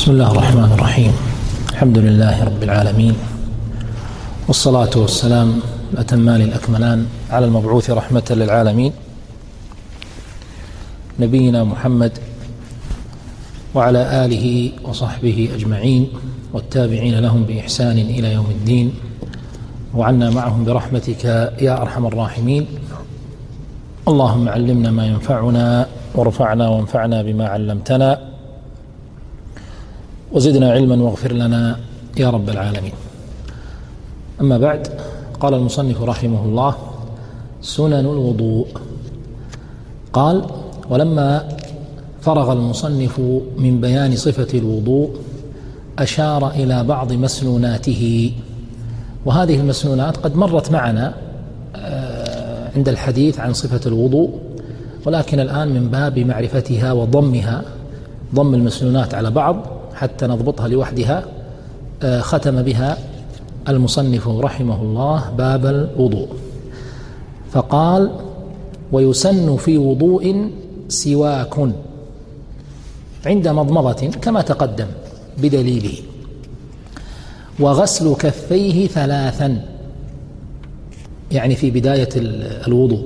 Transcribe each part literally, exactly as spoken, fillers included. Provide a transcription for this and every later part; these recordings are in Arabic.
بسم الله الرحمن الرحيم. الحمد لله رب العالمين، والصلاة والسلام الأتمان الأكملان على المبعوث رحمة للعالمين نبينا محمد وعلى آله وصحبه أجمعين والتابعين لهم بإحسان إلى يوم الدين، وعنا معهم برحمتك يا أرحم الراحمين. اللهم علمنا ما ينفعنا وارفعنا وانفعنا بما علمتنا وزدنا علما واغفر لنا يا رب العالمين. أما بعد، قال المصنف رحمه الله: سنن الوضوء. قال: ولما فرغ المصنف من بيان صفة الوضوء أشار إلى بعض مسنوناته، وهذه المسنونات قد مرت معنا عند الحديث عن صفة الوضوء، ولكن الآن من باب معرفتها وضمها، ضم المسنونات على بعض حتى نضبطها لوحدها، ختم بها المصنف رحمه الله باب الوضوء، فقال: ويسن في وضوء سواك عند مضمضة كما تقدم بدليله، وغسل كفيه ثلاثا، يعني في بداية الوضوء.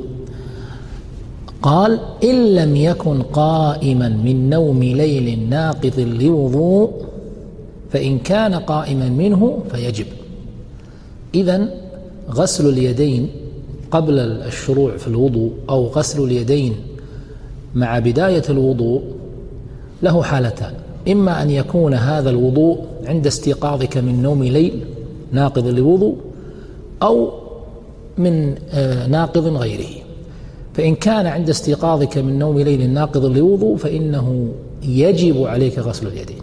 قال: إن لم يكن قائما من نوم ليل ناقض لوضوء، فإن كان قائما منه فيجب. إذن غسل اليدين قبل الشروع في الوضوء أو غسل اليدين مع بداية الوضوء له حالتان: إما أن يكون هذا الوضوء عند استيقاظك من نوم ليل ناقض لوضوء، أو من ناقض غيره. فإن كان عند استيقاظك من نوم ليل ناقض لوضوء فإنه يجب عليك غسل اليدين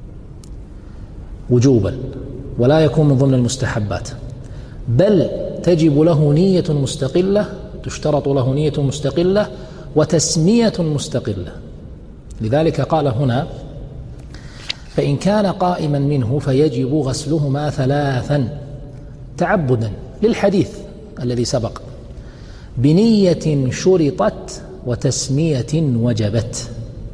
وجوبا، ولا يكون من ضمن المستحبات، بل تجب له نية مستقلة، تشترط له نية مستقلة وتسمية مستقلة. لذلك قال هنا: فإن كان قائما منه فيجب غسلهما ثلاثا، تعبدا للحديث الذي سبق، بنية شرطت وتسمية وجبت،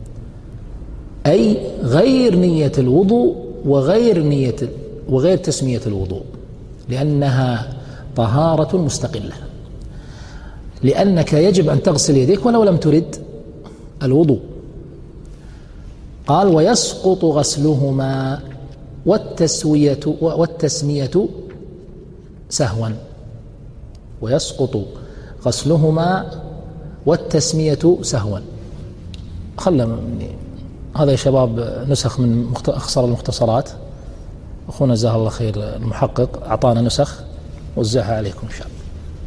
أي غير نية الوضوء وغير نية وغير تسمية الوضوء، لأنها طهارة مستقلة، لأنك يجب أن تغسل يديك ولو لم ترد الوضوء. قال: ويسقط غسلهما والتسوية والتسمية سهوا. ويسقط غسلهما والتسمية سهوا. خلنا هذا يا شباب نسخ من أخصر المختصرات، أخونا جزاه الله خير المحقق أعطانا نسخ وزعها عليكم إن شاء الله.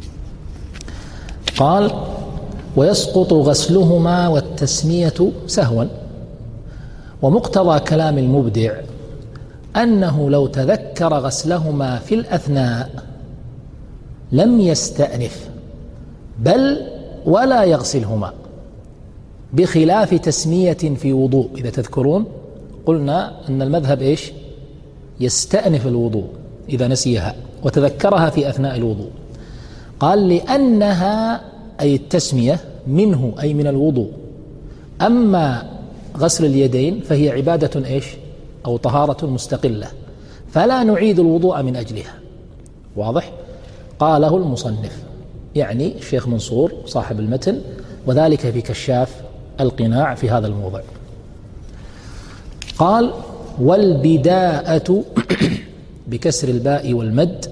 قال: ويسقط غسلهما والتسمية سهوا. ومقتضى كلام المبدع أنه لو تذكر غسلهما في الأثناء لم يستأنف بل ولا يغسلهما، بخلاف تسمية في وضوء. إذا تذكرون قلنا أن المذهب إيش؟ يستأنف الوضوء إذا نسيها وتذكرها في أثناء الوضوء. قال: لأنها أي التسمية منه أي من الوضوء، أما غسل اليدين فهي عبادة إيش؟ أو طهارة مستقلة، فلا نعيد الوضوء من أجلها. واضح؟ قاله المصنف، يعني الشيخ منصور صاحب المتن، وذلك في كشاف القناع في هذا الموضع. قال: والبداءة بكسر الباء والمد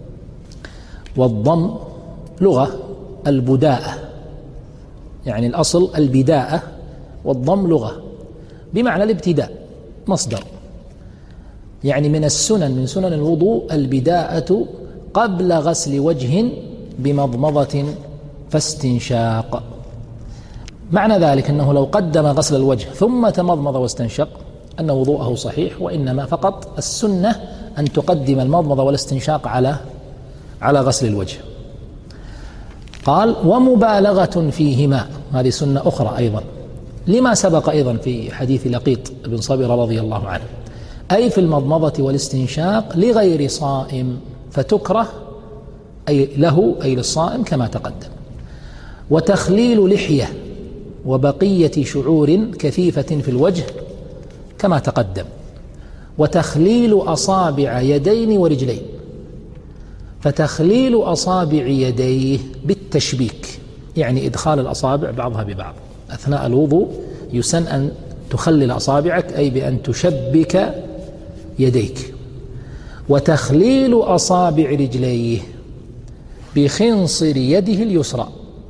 والضم لغة، البداءة يعني الأصل البداءة، والضم لغة بمعنى الابتداء، مصدر، يعني من السنن من سنن الوضوء البداءة قبل غسل وجه بمضمضة فاستنشاق. معنى ذلك أنه لو قدم غسل الوجه ثم تمضمض واستنشق أن وضوءه صحيح، وإنما فقط السنة أن تقدم المضمضة والاستنشاق على على غسل الوجه. قال: ومبالغة فيهما، هذه سنة أخرى أيضا، لما سبق أيضا في حديث لقيط بن صبر رضي الله عنه، أي في المضمضة والاستنشاق لغير صائم، فتكره أي له أي للصائم كما تقدم. وتخليل لحية وبقية شعور كثيفة في الوجه كما تقدم. وتخليل أصابع يدين ورجلين. فتخليل أصابع يديه بالتشبيك، يعني إدخال الأصابع بعضها ببعض أثناء الوضوء، يسن أن تخلل أصابعك أي بأن تشبك يديك. وتخليل أصابع رجليه بخنصر يده اليسرى،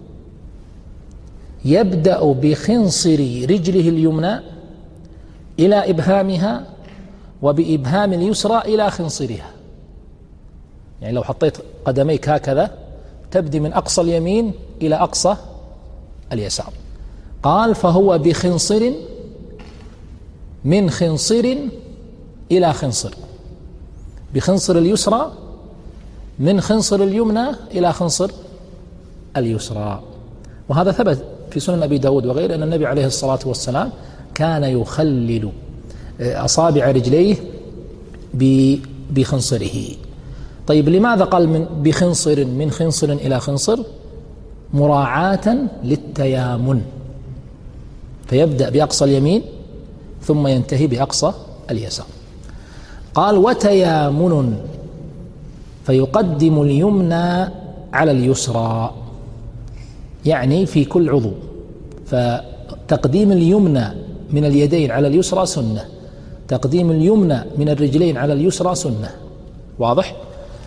يبدأ بخنصر رجله اليمنى إلى إبهامها، وبإبهام اليسرى إلى خنصرها. يعني لو حطيت قدميك هكذا تبدي من أقصى اليمين إلى أقصى اليسار. قال فهو بخنصر، من خنصر إلى خنصر، بخنصر اليسرى من خنصر اليمنى إلى خنصر اليسرى. وهذا ثبت في سنن أبي داود وغيره أن النبي عليه الصلاة والسلام كان يخلل أصابع رجليه بخنصره. طيب لماذا قال من بخنصر من خنصر إلى خنصر؟ مراعاة للتيامن، فيبدأ بأقصى اليمين ثم ينتهي بأقصى اليسار. قال وتيامن، فيقدم اليمنى على اليسرى، يعني في كل عضو. فتقديم اليمنى من اليدين على اليسرى سنة، تقديم اليمنى من الرجلين على اليسرى سنة. واضح؟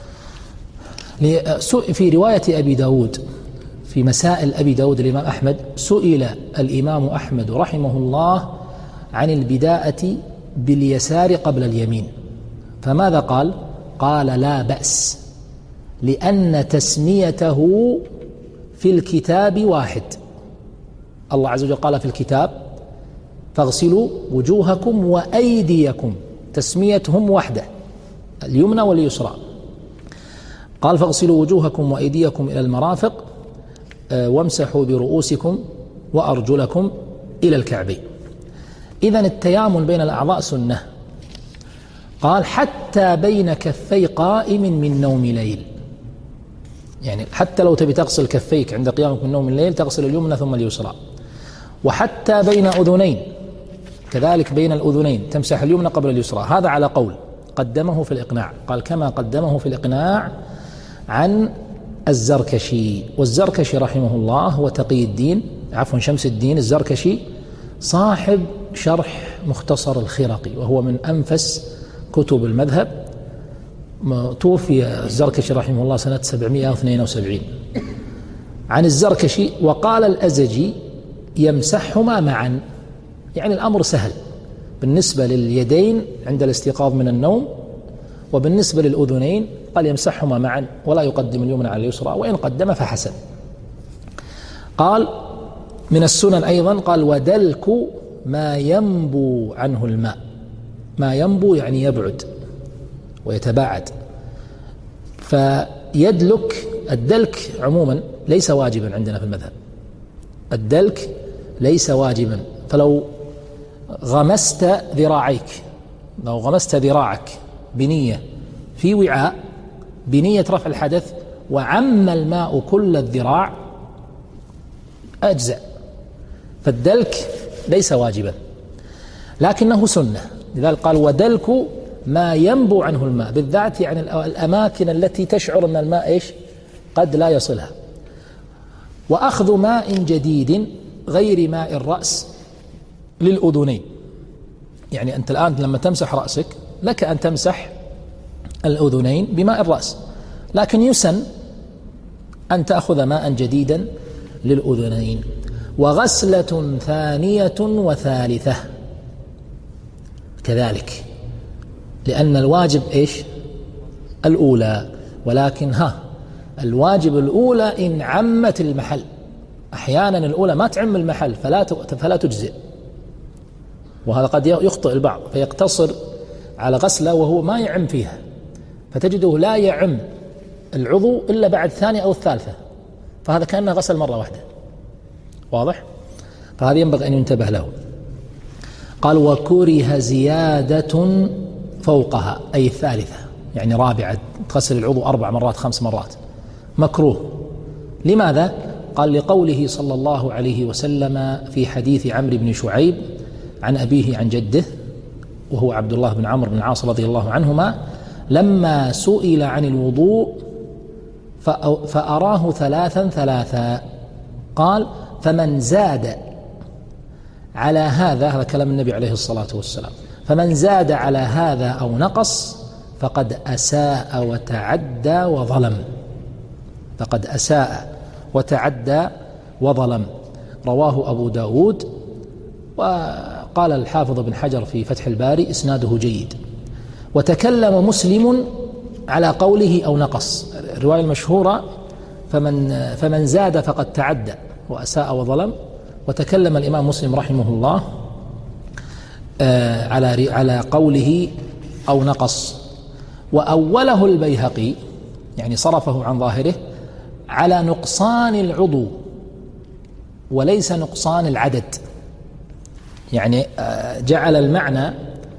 في رواية أبي داود في مسائل أبي داود الإمام أحمد، سئل الإمام أحمد رحمه الله عن البداءة باليسار قبل اليمين، فماذا قال؟ قال لا بأس، لأن تسميته في الكتاب واحد. الله عز وجل قال في الكتاب فاغسلوا وجوهكم وأيديكم، تسميتهم وحده، اليمنى واليسرى. قال فاغسلوا وجوهكم وأيديكم إلى المرافق وامسحوا برؤوسكم وأرجلكم إلى الكعبين. إذن التيامن بين الأعضاء سنة. قال حتى بين كفي قائم من نوم ليل، يعني حتى لو تبي تغسل كفيك عند قيامك من نوم الليل تغسل اليمنى ثم اليسرى. وحتى بين أذنين كذلك، بين الأذنين تمسح اليمنى قبل اليسرى. هذا على قول قدمه في الإقناع، قال كما قدمه في الإقناع عن الزركشي. والزركشي رحمه الله هو تقي الدين عفوا شمس الدين الزركشي، صاحب شرح مختصر الخرقي، وهو من أنفس كتب المذهب. توفي الزركشي رحمه الله سنة سبعمائة واثنين وسبعين. عن الزركشي وقال الأزجي يمسحهما معا، يعني الأمر سهل بالنسبة لليدين عند الاستيقاظ من النوم، وبالنسبة للأذنين قال يمسحهما معا ولا يقدم اليمنى على اليسرى، وإن قدم فحسن. قال من السنن أيضا قال ودلك ما ينبو عنه الماء. ما ينبو يعني يبعد ويتباعد. فيدلك، الدلك عموما ليس واجبا عندنا في المذهب، الدلك ليس واجبا. فلو غمست ذراعيك، لو غمست ذراعك بنية في وعاء بنية رفع الحدث وعم الماء كل الذراع أجزاء. فالدلك ليس واجبا لكنه سنة، لذلك قال ودلك ما ينبو عنه الماء، بالذات يعني الأماكن التي تشعر أن الماء إيش قد لا يصلها. وأخذ ماء جديد غير ماء الرأس للأذنين، يعني أنت الآن لما تمسح رأسك لك أن تمسح الأذنين بماء الرأس، لكن يسن أن تأخذ ماء جديدا للأذنين. وغسلة ثانية وثالثة كذلك، لأن الواجب إيش الأولى، ولكن ها الواجب الأولى إن عمت المحل. أحيانا الأولى ما تعم المحل فلا فلا تجزئ، وهذا قد يخطئ البعض فيقتصر على غسلة وهو ما يعم فيها، فتجده لا يعم العضو إلا بعد الثانية أو الثالثة، فهذا كأنه غسل مرة واحدة. واضح؟ فهذا ينبغي أن ينتبه له. قال وكره زيادة فوقها أي الثالثة، يعني رابعة، تغسل العضو أربع مرات خمس مرات، مكروه. لماذا؟ قال لقوله صلى الله عليه وسلم في حديث عمرو بن شعيب عن أبيه عن جده وهو عبد الله بن عمرو بن العاص رضي الله عنهما، لما سئل عن الوضوء فأراه ثلاثا ثلاثا، قال: فمن زاد على هذا، هذا كلام النبي عليه الصلاة والسلام، فمن زاد على هذا أو نقص فقد أساء وتعدى وظلم، فقد أساء وتعدى وظلم. رواه أبو داود. وقال الحافظ بن حجر في فتح الباري: إسناده جيد. وتكلم مسلم على قوله أو نقص، الرواية المشهورة: فمن, فمن زاد فقد تعدى وأساء وظلم. وتكلم الإمام مسلم رحمه الله على على قوله أو نقص. وأوله البيهقي، يعني صرفه عن ظاهره، على نقصان العضو وليس نقصان العدد، يعني جعل المعنى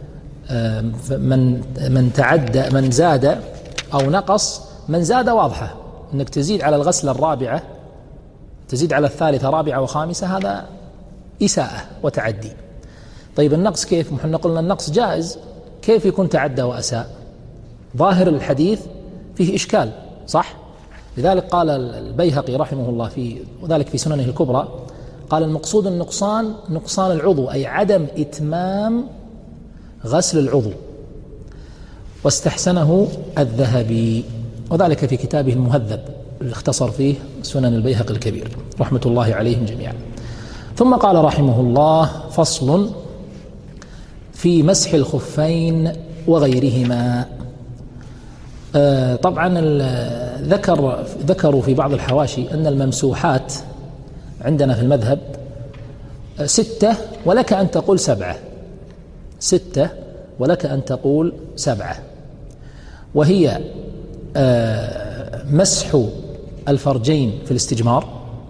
من من تعدى من زاد أو نقص. من زاد واضحة، أنك تزيد على الغسلة الرابعة، تزيد على الثالثة رابعة وخامسة، هذا إساءة وتعدي. طيب النقص كيف؟ نحن قلنا النقص جائز، كيف يكون تعدى وأساء؟ ظاهر الحديث فيه إشكال، صح؟ لذلك قال البيهقي رحمه الله في وذلك في سننه الكبرى، قال: المقصود النقصان نقصان العضو، أي عدم إتمام غسل العضو. واستحسنه الذهبي، وذلك في كتابه المهذب اللي اختصر فيه سنن البيهقي الكبير رحمة الله عليهم جميعا. ثم قال رحمه الله: فصل في مسح الخفين وغيرهما. آه طبعا ذكر ذكروا في بعض الحواشي أن الممسوحات عندنا في المذهب ستة ولك أن تقول سبعة، ستة ولك أن تقول سبعة، وهي آه مسح الفرجين في الاستجمار،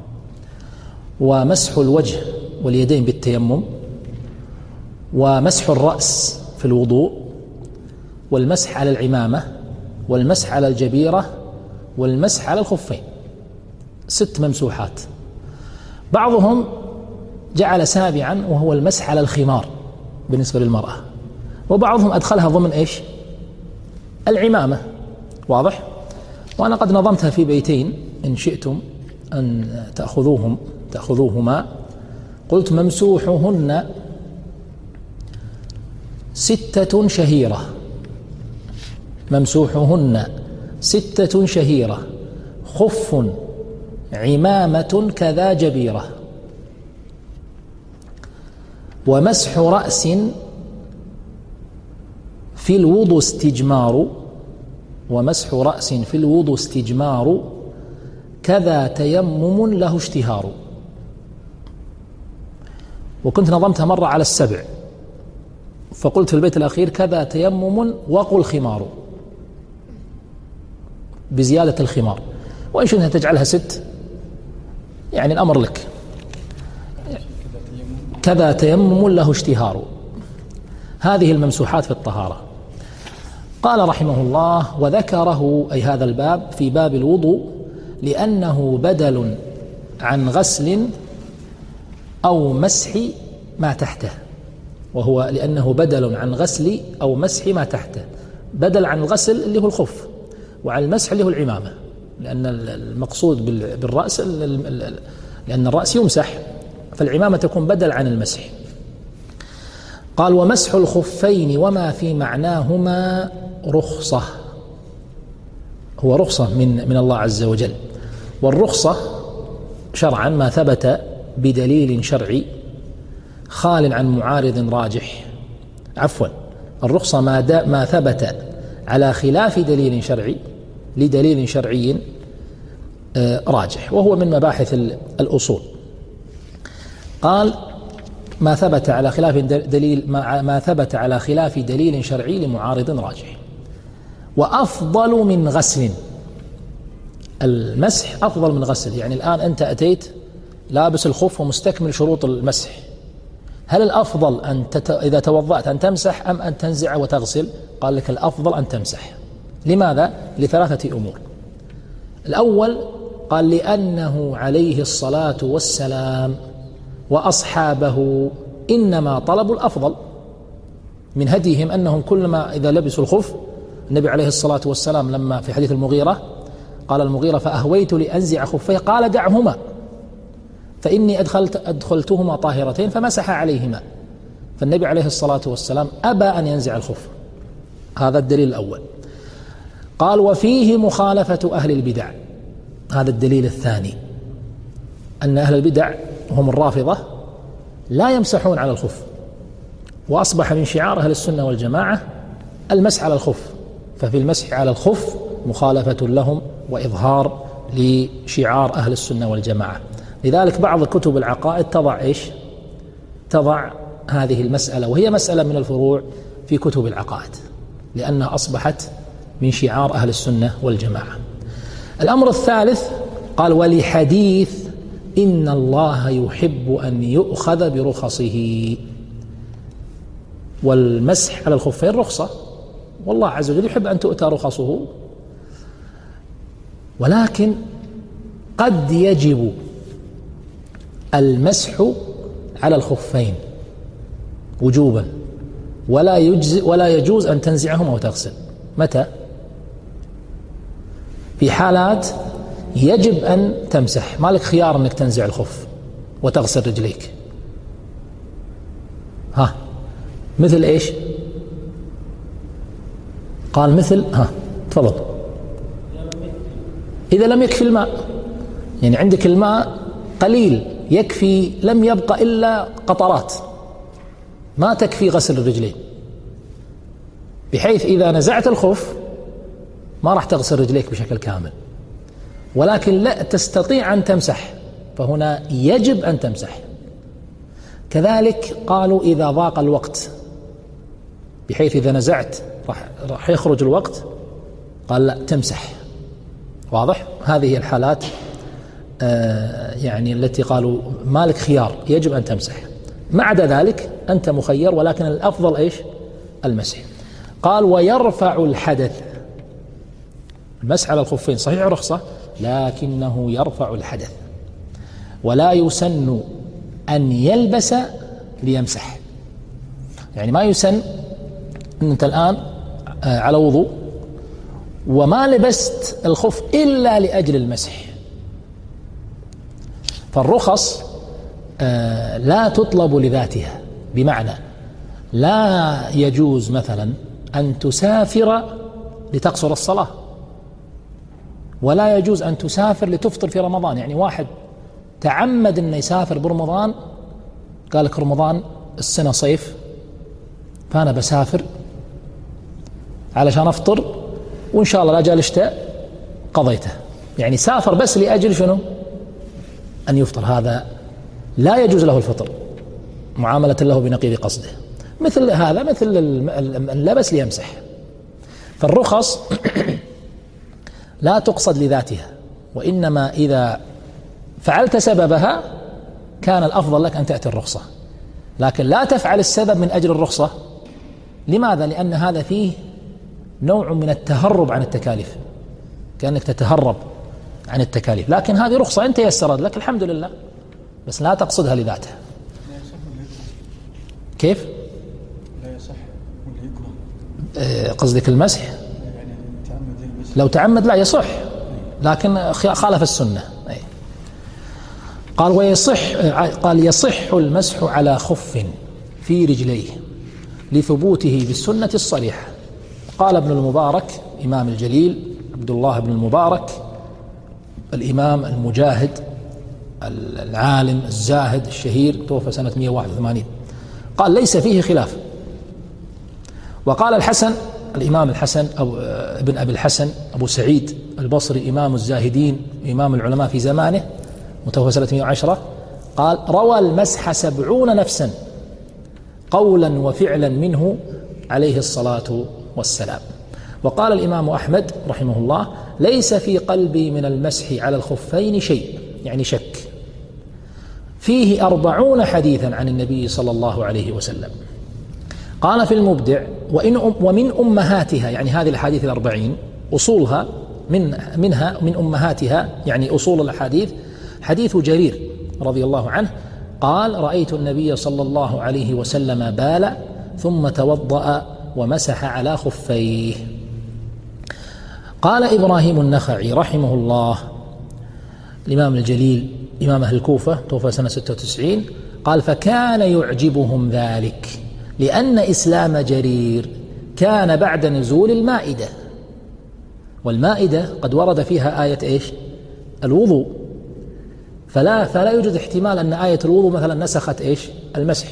ومسح الوجه واليدين بالتيمم، ومسح الرأس في الوضوء، والمسح على العمامة، والمسح على الجبيرة، والمسح على الخفين. ست ممسوحات. بعضهم جعل سابعا وهو المسح على الخمار بالنسبة للمرأة، وبعضهم أدخلها ضمن إيش؟ العمامة. واضح؟ وأنا قد نظمتها في بيتين إن شئتم أن تأخذوهم تأخذوهما. قلت: ممسوحهن ستة شهيرة، ممسوحهن ستة شهيرة، خف، عمامة كذا جبيرة. ومسح رأس في الوضوء استجمار، ومسح رأس في الوضوء استجمار كذا تيمم له اشتهار. وكنت نظمتها مرة على السبع، فقلت في البيت الأخير: كذا تيمم وقل خمار، بزيادة الخمار. وإن شئت تجعلها ست، يعني الأمر لك. كذا تيمم له اشتهار. هذه الممسوحات في الطهارة. قال رحمه الله: وذكره، أي هذا الباب، في باب الوضوء، لأنه بدل عن غسل أو مسح ما تحته، وهو لأنه بدل عن غسل أو مسح ما تحته. بدل عن الغسل اللي هو الخف، وعن المسح اللي هو العمامة، لأن المقصود بالرأس، لأن الرأس يمسح، فالعمامة تكون بدل عن المسح. قال: ومسح الخفين وما في معناهما رخصة، هو رخصة من من الله عز وجل. والرخصة شرعا ما ثبت بدليل شرعي خال عن معارض راجح. عفوا الرخصة ما, ما ثبت على خلاف دليل شرعي لدليل شرعي راجح، وهو من مباحث الأصول. قال: ما ثبت على خلاف دليل ما, ما ثبت على خلاف دليل شرعي لمعارض راجح. وأفضل من غسل، المسح أفضل من غسل. يعني الآن أنت أتيت لابس الخف ومستكمل شروط المسح، هل الأفضل أن تت... إذا توضأت أن تمسح أم أن تنزع وتغسل؟ قال لك: الأفضل أن تمسح. لماذا؟ لثلاثة أمور. الأول قال: لأنه عليه الصلاة والسلام وأصحابه إنما طلبوا الأفضل، من هديهم أنهم كلما إذا لبسوا الخف، النبي عليه الصلاة والسلام لما في حديث المغيرة قال المغيرة فأهويت لأنزع خفيه قال دعهما فإني أدخلت أدخلتهما طاهرتين فمسح عليهما. فالنبي عليه الصلاة والسلام أبى أن ينزع الخف. هذا الدليل الأول. قال وفيه مخالفة أهل البدع. هذا الدليل الثاني، أن أهل البدع هم الرافضة لا يمسحون على الخف، وأصبح من شعار أهل السنة والجماعة المسح على الخف، ففي المسح على الخف مخالفة لهم وإظهار لشعار أهل السنة والجماعة. لذلك بعض كتب العقائد تضع إيش؟ تضع هذه المسألة، وهي مسألة من الفروع في كتب العقائد، لأنها أصبحت من شعار أهل السنة والجماعة. الأمر الثالث قال ولحديث إن الله يحب أن يؤخذ برخصه. والمسح على الخفين رخصة، والله عز وجل يحب أن تؤتى رخصه، ولكن قد يجب المسح على الخفين وجوبا، ولا يجزئ ولا يجوز أن تنزعهما وتغسل. متى؟ في حالات يجب أن تمسح، ما لك خيار أنك تنزع الخف وتغسل رجليك. ها مثل إيش؟ قال مثل ها تفضل. إذا لم يكفي الماء، يعني عندك الماء قليل يكفي، لم يبقى إلا قطرات ما تكفي غسل الرجلين، بحيث إذا نزعت الخف ما راح تغسل رجليك بشكل كامل، ولكن لا تستطيع أن تمسح، فهنا يجب أن تمسح. كذلك قالوا إذا ضاق الوقت، بحيث إذا نزعت راح راح يخرج الوقت، قال لا تمسح. واضح؟ هذه الحالات آه يعني التي قالوا مالك خيار يجب أن تمسح. ما عدا ذلك أنت مخير، ولكن الأفضل إيش؟ المسح. قال ويرفع الحدث. المسح على الخفين صحيح رخصة، لكنه يرفع الحدث، ولا يسن أن يلبس ليمسح. يعني ما يسن أن أنت الآن على وضوء وما لبست الخف إلا لأجل المسح. فالرخص لا تطلب لذاتها، بمعنى لا يجوز مثلا أن تسافر لتقصر الصلاة، ولا يجوز أن تسافر لتفطر في رمضان. يعني واحد تعمد أن يسافر برمضان، قال لك رمضان السنة صيف فأنا بسافر علشان أفطر، وإن شاء الله لا جاء الشتاء قضيته. يعني سافر بس لأجل شنو؟ أن يفطر. هذا لا يجوز له الفطر معاملة له بنقيض قصده. مثل هذا مثل اللبس ليمسح. فالرخص لا تقصد لذاتها، وإنما إذا فعلت سببها كان الأفضل لك أن تأتي الرخصة، لكن لا تفعل السبب من أجل الرخصة. لماذا؟ لأن هذا فيه نوع من التهرب عن التكاليف، كأنك تتهرب عن التكاليف. لكن هذه رخصة أنت يسرت لك الحمد لله، بس لا تقصدها لذاتها. كيف؟ لا يصح ولا يكره. قصدك المسح؟ لو تعمد لا يصح، لكن خالف السنة. قال ويصح، قال يصح المسح على خف في رجليه لثبوته بالسنة الصريحة. قال ابن المبارك إمام الجليل عبد الله بن المبارك الإمام المجاهد العالم الزاهد الشهير، توفى سنة مئة وواحد وثمانين، قال ليس فيه خلاف. وقال الحسن الإمام الحسن أو ابن أبي الحسن أبو سعيد البصري إمام الزاهدين إمام العلماء في زمانه، متوفى سنة مئة وعشرة، قال روى المسح سبعون نفسا قولا وفعلا منه عليه الصلاة والسلام. وقال الإمام أحمد رحمه الله ليس في قلبي من المسح على الخفين شيء، يعني شك، فيه أربعون حديثا عن النبي صلى الله عليه وسلم. قال في المبدع وإن ومن أمهاتها، يعني هذه الأحاديث الأربعين أصولها من منها من أمهاتها، يعني أصول الأحاديث حديث جرير رضي الله عنه قال رأيت النبي صلى الله عليه وسلم بال ثم توضأ ومسح على خفيه. قال إبراهيم النخعي رحمه الله، الإمام الجليل إمام أهل الكوفة، توفى سنة ستة وتسعين، قال: فكان يعجبهم ذلك لأن إسلام جرير كان بعد نزول المائدة، والمائدة قد ورد فيها آية إيش؟ الوضوء، فلا, فلا يوجد احتمال أن آية الوضوء مثلا نسخت إيش؟ المسح.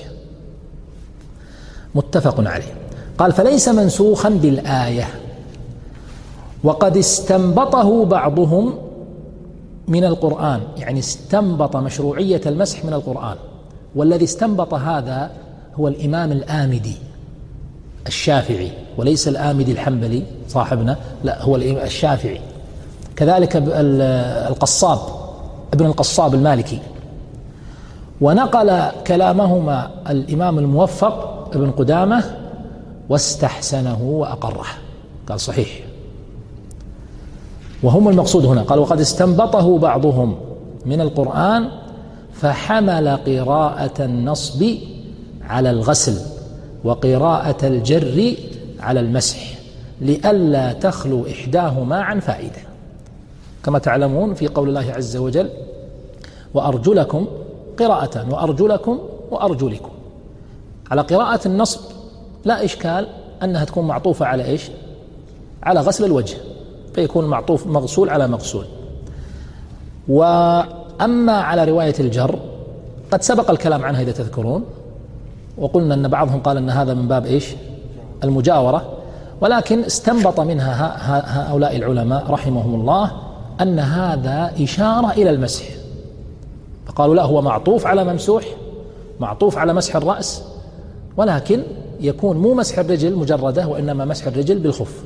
متفق عليه. قال: فليس منسوخا بالآية، وقد استنبطه بعضهم من القرآن، يعني استنبط مشروعية المسح من القرآن، والذي استنبط هذا هو الإمام الآمدي الشافعي، وليس الآمدي الحنبلي صاحبنا، لا، هو الشافعي. كذلك القصاب ابن القصاب المالكي. ونقل كلامهما الإمام الموفق ابن قدامة واستحسنه وأقره، قال صحيح. وهم المقصود هنا، قال: وقد استنبطه بعضهم من القرآن فحمل قراءة النصب على الغسل وقراءة الجر على المسح لئلا تخلو إحداهما عن فائدة، كما تعلمون في قول الله عز وجل: وأرجلكم قراءتان، وأرجلكم وأرجلكم. على قراءة النصب لا إشكال أنها تكون معطوفة على إيش؟ على غسل الوجه، فيكون معطوف مغسول على مغسول. وأما على رواية الجر قد سبق الكلام عنها إذا تذكرون، وقلنا أن بعضهم قال أن هذا من باب إيش؟ المجاورة، ولكن استنبط منها هؤلاء العلماء رحمهم الله أن هذا إشارة إلى المسح، فقالوا لا، هو معطوف على ممسوح، معطوف على مسح الرأس، ولكن يكون مو مسح الرجل مجردة، وإنما مسح الرجل بالخف.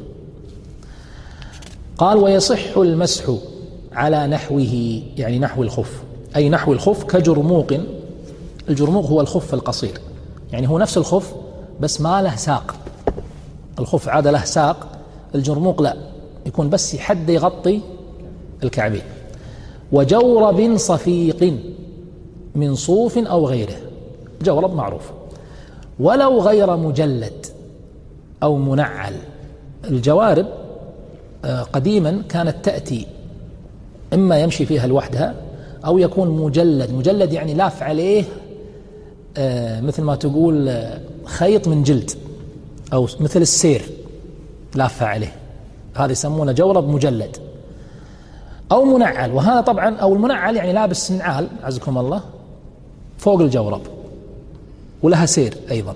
قال: ويصح المسح على نحوه، يعني نحو الخف، أي نحو الخف كجرموق. الجرموق هو الخف القصير، يعني هو نفس الخف بس ما له ساق. الخف عادة له ساق، الجرموق لا، يكون بس حد يغطي الكعبين. وجورب صفيق من صوف أو غيره، جورب معروف، ولو غير مجلد أو منعل. الجوارب قديما كانت تأتي إما يمشي فيها لوحدها أو يكون مجلد. مجلد يعني لاف عليه مثل ما تقول خيط من جلد، أو مثل السير لاف عليه، هذا يسمونه جورب مجلد. أو منعل، وهذا طبعا، أو المنعل يعني لابس نعال عزكم الله فوق الجورب ولها سير أيضا.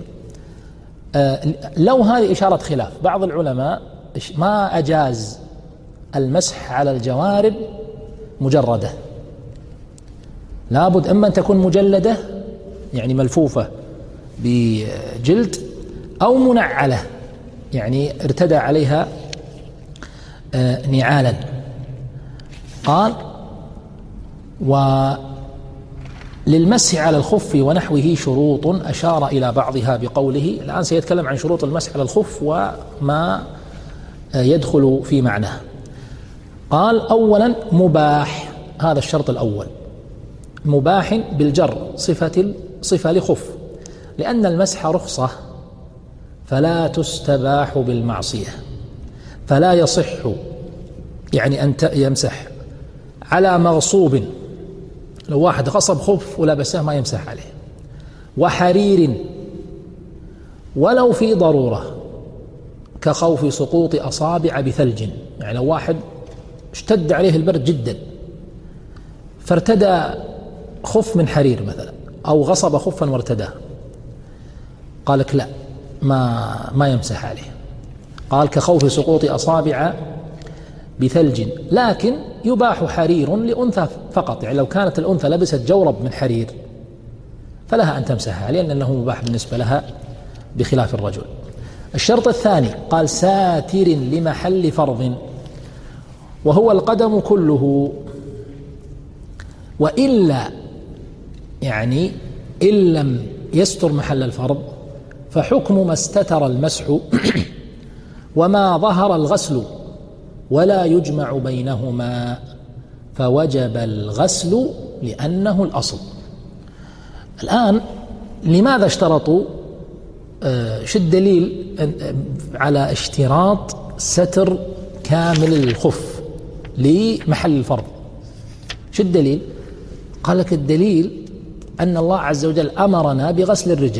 لو هذه إشارة خلاف، بعض العلماء ما أجاز المسح على الجوارب مجردة، لابد إما أن تكون مجلدة يعني ملفوفة بجلد، أو منعلة يعني ارتدى عليها نعالا. قال: وللمسح على الخف ونحوه شروط أشار إلى بعضها بقوله. الآن سيتكلم عن شروط المسح على الخف وما يدخل في معناه. قال: أولا مباح، هذا الشرط الأول، مباح بالجر صفة صفة لخف، لأن المسح رخصة فلا تستباح بالمعصية، فلا يصح يعني أن يمسح على مغصوب. لو واحد غصب خف ولبسه ما يمسح عليه. وحرير ولو في ضرورة، كخوف سقوط أصابع بثلج، يعني لو واحد اشتد عليه البرد جدا فارتدى خف من حرير مثلا، أو غصب خفا وارتداه، قال لك لا، ما ما يمسح عليه. قال: كخوف سقوط أصابع بثلج، لكن يباح حرير لأنثى فقط، يعني لو كانت الأنثى لبست جورب من حرير فلها أن تمسح عليه، لأنه مباح بالنسبة لها بخلاف الرجل. الشرط الثاني قال: ساتر لمحل فرض، وهو القدم كله، وإلا يعني إن لم يستر محل الفرض فحكم ما استتر المسح وما ظهر الغسل، ولا يجمع بينهما، فوجب الغسل لأنه الأصل. الآن لماذا اشترطوا شو الدليل على اشتراط ستر كامل الخف لمحل الفرض؟ شو الدليل؟ قال لك الدليل أن الله عز وجل أمرنا بغسل الرجل،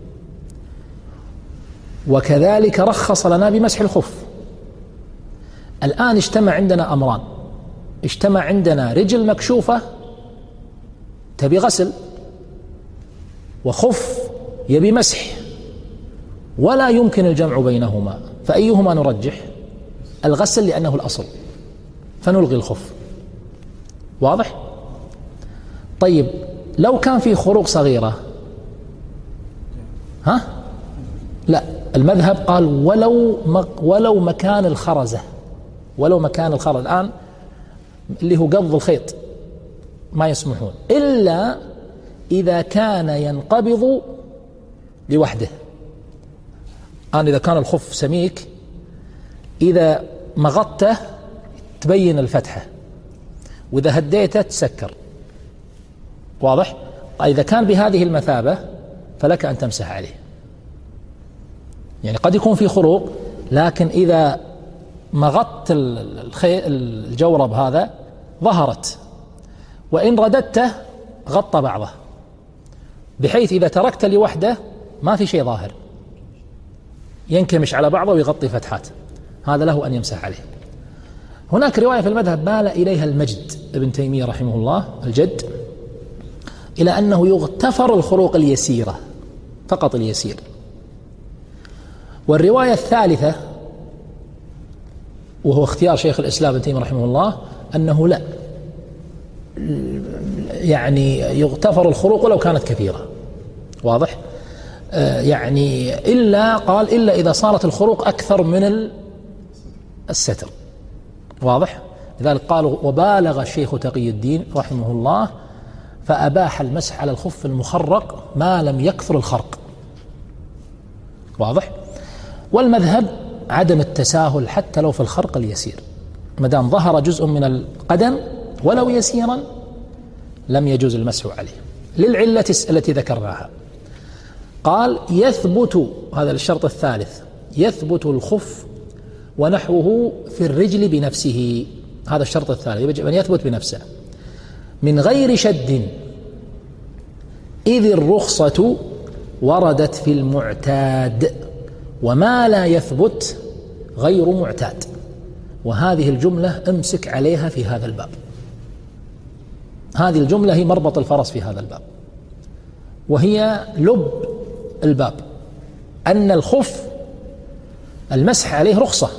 وكذلك رخص لنا بمسح الخف. الآن اجتمع عندنا أمران، اجتمع عندنا رجل مكشوفة تبي غسل، وخف يبي مسح، ولا يمكن الجمع بينهما، فأيهما نرجح؟ الغسل لأنه الأصل، فنلغي الخف. واضح؟ طيب لو كان في خروق صغيرة، ها؟ لا، المذهب قال ولو ولو مكان الخرزة، ولو مكان الخرز الآن اللي هو قبض الخيط ما يسمحون، إلا إذا كان ينقبض لوحده. الآن إذا كان الخف سميك، إذا مغطته تبين الفتحة، وإذا هديته تسكر. واضح؟ إذا كان بهذه المثابة فلك أن تمسح عليه. يعني قد يكون في خروق، لكن إذا مغط الجورب هذا ظهرت، وإن رددته غطى بعضه، بحيث إذا تركت لوحده ما في شيء ظاهر، ينكمش على بعضه ويغطي فتحات، هذا له أن يمسح عليه. هناك رواية في المذهب مال إليها المجد ابن تيمية رحمه الله، الجد، إلى أنه يغتفر الخروق اليسيرة فقط، اليسير. والرواية الثالثة وهو اختيار شيخ الإسلام ابن تيمية رحمه الله أنه لا، يعني يغتفر الخروق ولو كانت كثيرة. واضح؟ آه يعني إلا قال إلا إذا صارت الخروق أكثر من الستر. واضح؟ لذلك قالوا وبالغ الشيخ تقي الدين رحمه الله فأباح المسح على الخف المخرق ما لم يكثر الخرق. واضح؟ والمذهب عدم التساهل حتى لو في الخرق اليسير، ما دام ظهر جزء من القدم ولو يسيرا لم يجوز المسح عليه، للعلة التي ذكرناها. قال يثبت، هذا الشرط الثالث، يثبت الخف ونحوه في الرجل بنفسه، هذا الشرط الثالث، يجب أن يثبت بنفسه من غير شد، إذ الرخصة وردت في المعتاد، وما لا يثبت غير معتاد. وهذه الجملة امسك عليها في هذا الباب، هذه الجملة هي مربط الفرس في هذا الباب، وهي لب الباب، أن الخف المسح عليه رخصة.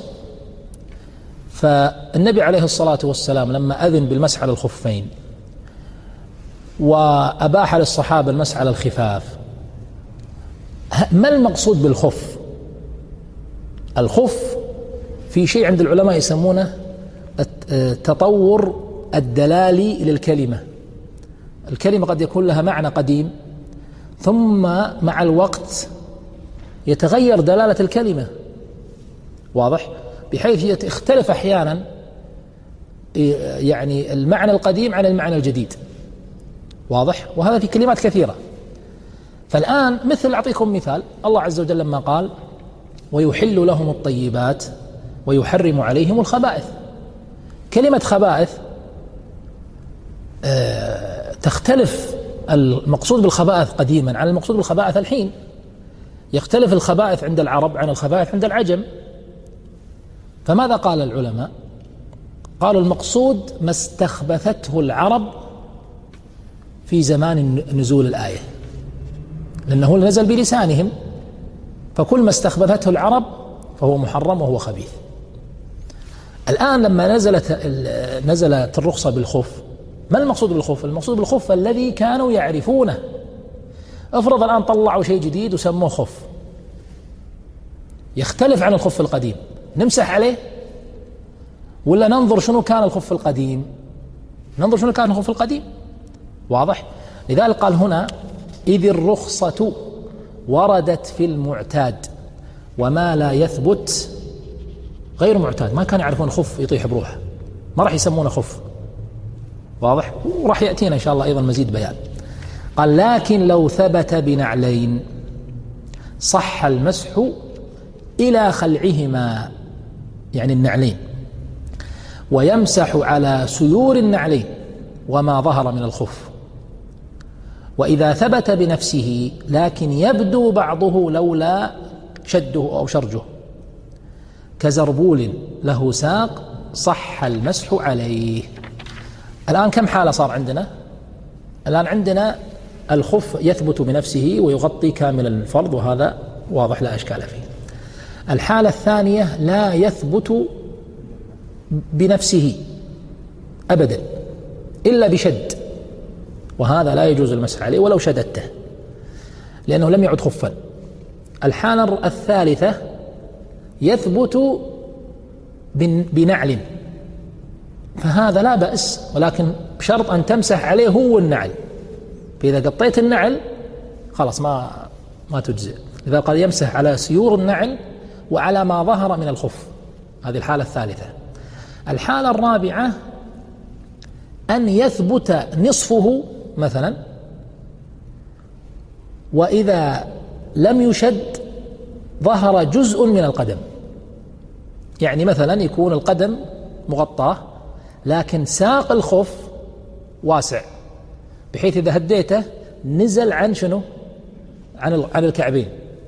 فالنبي عليه الصلاة والسلام لما أذن بالمسح على الخفين وأباح للصحابة المسح على الخفاف، ما المقصود بالخف؟ الخف في شيء عند العلماء يسمونه التطور الدلالي للكلمة. الكلمة قد يكون لها معنى قديم، ثم مع الوقت يتغير دلالة الكلمة. واضح؟ بحيث يختلف أحيانا يعني المعنى القديم عن المعنى الجديد. واضح؟ وهذا في كلمات كثيرة. فالآن مثل أعطيكم مثال، الله عز وجل لما قال ويحل لهم الطيبات ويحرم عليهم الخبائث، كلمة خبائث آه تختلف المقصود بالخبائث قديما عن المقصود بالخبائث الحين. يختلف الخبائث عند العرب عن الخبائث عند العجم. فماذا قال العلماء؟ قالوا المقصود ما استخبثته العرب في زمان نزول الآية، لأنه نزل بلسانهم، فكل ما استخبثته العرب فهو محرم وهو خبيث. الآن لما نزلت نزلت الرخصة بالخف، ما المقصود بالخف؟ المقصود بالخف الذي كانوا يعرفونه. افرض الآن طلعوا شيء جديد وسموه خف، يختلف عن الخف القديم، نمسح عليه ولا ننظر شنو كان الخف القديم؟ ننظر شنو كان الخف القديم. واضح؟ لذلك قال هنا إذ الرخصة وردت في المعتاد وما لا يثبت غير معتاد. ما كانوا يعرفون خف يطيح بروحه، ما راح يسمونه خف. واضح؟ وراح يأتينا إن شاء الله أيضا مزيد بيان. قال لكن لو ثبت بنعلين صح المسح إلى خلعهما يعني النعلين، ويمسح على سيور النعلين وما ظهر من الخف. وإذا ثبت بنفسه لكن يبدو بعضه لولا شده أو شرجه كزربول له ساق صح المسح عليه. الآن كم حالة صار عندنا؟ الآن عندنا الخف يثبت بنفسه ويغطي كامل الفرض، وهذا واضح لا إشكال فيه. الحالة الثانية لا يثبت بنفسه أبدا إلا بشد، وهذا لا يجوز المسح عليه ولو شددته لأنه لم يعد خفا. الحالة الثالثة يثبت بنعل، فهذا لا بأس، ولكن بشرط أن تمسح عليه هو النعل، فإذا قطيت النعل خلاص ما ما تجزئ. إذا قال يمسح على سيور النعل وعلى ما ظهر من الخف، هذه الحالة الثالثة. الحالة الرابعة أن يثبت نصفه مثلا، وإذا لم يشد ظهر جزء من القدم، يعني مثلا يكون القدم مغطاه لكن ساق الخف واسع بحيث إذا هديته نزل عن شنو؟ عن عن الكعبين.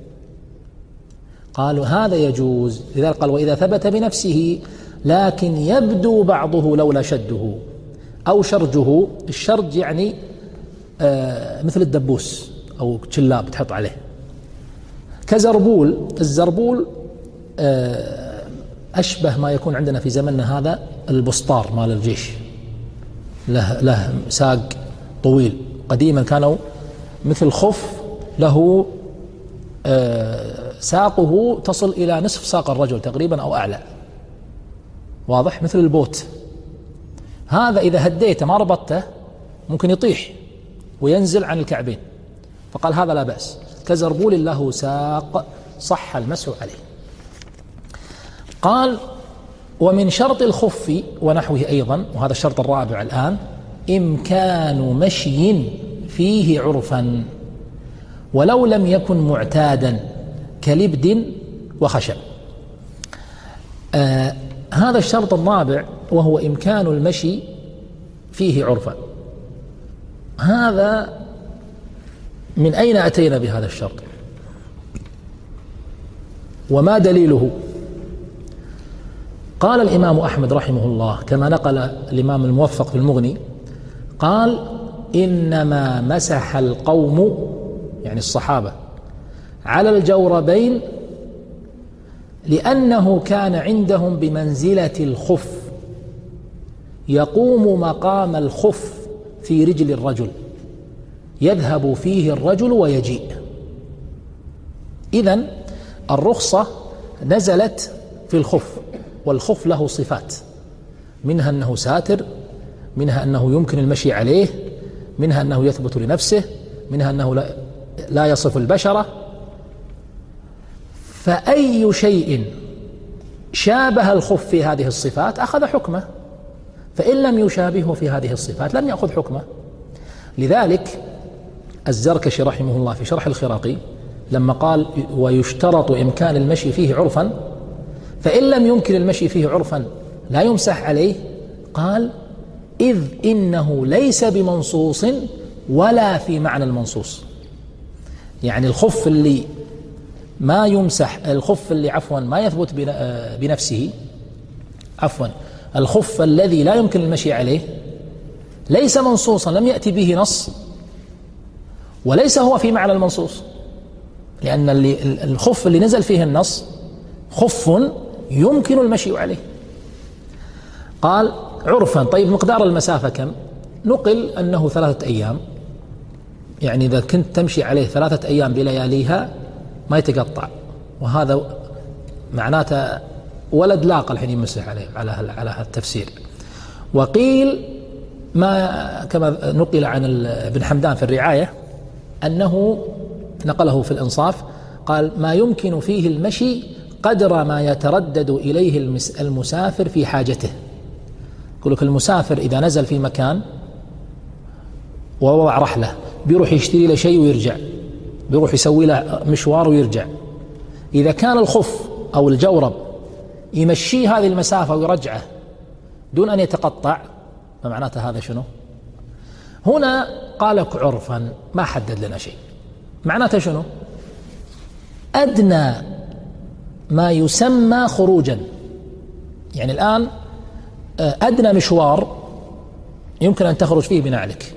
قالوا هذا يجوز، لذلك قال وإذا ثبت بنفسه لكن يبدو بعضه لولا شده أو شرجه. الشرج يعني آه مثل الدبوس أو كلاب تحط عليه، كزربول. الزربول آه أشبه ما يكون عندنا في زمننا هذا البسطار مال الجيش، له, له ساق طويل. قديما كانوا مثل خف له آه ساقه تصل إلى نصف ساق الرجل تقريبا أو أعلى، واضح، مثل البوت. هذا إذا هديته ما ربطته ممكن يطيح وينزل عن الكعبين، فقال هذا لا بأس. كزربول له ساق صح المسح عليه. قال ومن شرط الخف ونحوه أيضا، وهذا الشرط الرابع الآن، إمكان مشي فيه عرفا ولو لم يكن معتادا كلبد وخشب. آه هذا الشرط الرابع وهو إمكان المشي فيه عرفا. هذا من أين أتينا بهذا الشرط وما دليله؟ قال الإمام أحمد رحمه الله كما نقل الإمام الموفق في المغني، قال إنما مسح القوم يعني الصحابة على الجوربين لأنه كان عندهم بمنزلة الخف يقوم مقام الخف في رجل الرجل يذهب فيه الرجل ويجيء. إذن الرخصة نزلت في الخف، والخف له صفات، منها أنه ساتر، منها أنه يمكن المشي عليه، منها أنه يثبت لنفسه، منها أنه لا, لا يصف البشرة. فأي شيء شابه الخف في هذه الصفات أخذ حكمه، فإن لم يشابهه في هذه الصفات لم يأخذ حكمه. لذلك الزركشي رحمه الله في شرح الخراقي لما قال ويشترط إمكان المشي فيه عرفا، فإن لم يمكن المشي فيه عرفا لا يمسح عليه، قال إذ إنه ليس بمنصوص ولا في معنى المنصوص. يعني الخف اللي ما يمسح، الخف اللي عفوا ما يثبت بنفسه، عفوا الخف الذي لا يمكن المشي عليه ليس منصوصا، لم يأتي به نص، وليس هو في معنى المنصوص، لأن اللي الخف اللي نزل فيه النص خف يمكن المشي عليه. قال عرفا. طيب مقدار المسافة كم؟ نقل أنه ثلاثة أيام، يعني إذا كنت تمشي عليه ثلاثة أيام بلياليها ما يتقطع، وهذا معناته ولد لاقى الحين يمسح عليه على على هذا التفسير. وقيل ما كما نقل عن ابن حمدان في الرعاية أنه نقله في الإنصاف، قال ما يمكن فيه المشي قدر ما يتردد إليه المسافر في حاجته. يقول لك المسافر إذا نزل في مكان ووضع رحلة بيروح يشتري له شيء ويرجع، بيروح يسوي له مشوار ويرجع. إذا كان الخف أو الجورب يمشيه هذه المسافة ويرجعه دون أن يتقطع، فمعناته هذا شنو؟ هنا قالك عرفا، ما حدد لنا شيء. معناته شنو؟ أدنى ما يسمى خروجا، يعني الآن أدنى مشوار يمكن أن تخرج فيه بنعلك،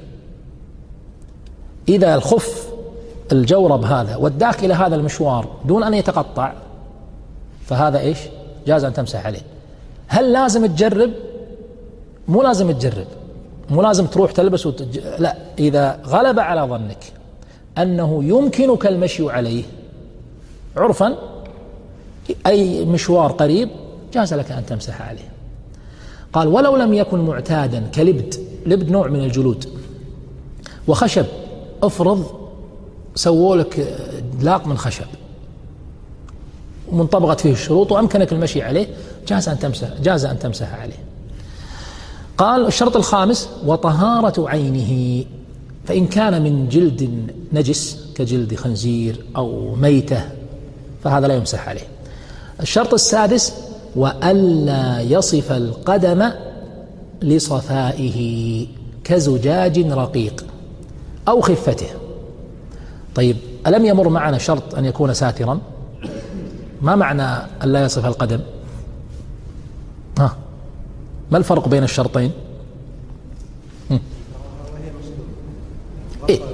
إذا الخف الجورب هذا وداك إلى هذا المشوار دون أن يتقطع فهذا إيش؟ جاز أن تمسح عليه. هل لازم تجرب؟ مو لازم تجرب، مو لازم تروح تلبس وتج... لا، إذا غلب على ظنك أنه يمكنك المشي عليه عرفا أي مشوار قريب جاز لك أن تمسح عليه. قال ولو لم يكن معتادا كلبد، لبد نوع من الجلود وخشب، افرض سووا لك لاق من خشب ومنطبقت فيه الشروط وأمكنك المشي عليه جاز أن تمسح جاز أن تمسح عليه. قال الشرط الخامس وطهارة عينه، فإن كان من جلد نجس كجلد خنزير أو ميتة فهذا لا يمسح عليه. الشرط السادس وألا يصف القدم لصفائه كزجاج رقيق أو خفته. طيب ألم يمر معنا شرط أن يكون ساترا؟ ما معنى ألا يصف القدم؟ ها، ما الفرق بين الشرطين؟ إيه؟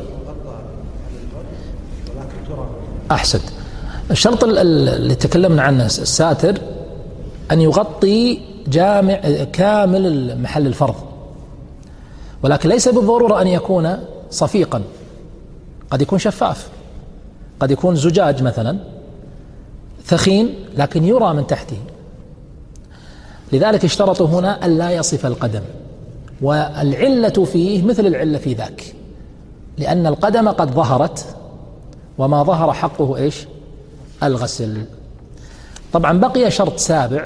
أحسد. الشرط اللي تكلمنا عنه الساتر أن يغطي جامع كامل محل الفرض، ولكن ليس بالضرورة أن يكون صفيقا، قد يكون شفاف، قد يكون زجاج مثلا ثخين لكن يرى من تحته. لذلك اشترطوا هنا أن لا يصف القدم، والعلة فيه مثل العلة في ذاك، لأن القدم قد ظهرت وما ظهر حقه إيش؟ الغسل. طبعا بقي شرط سابع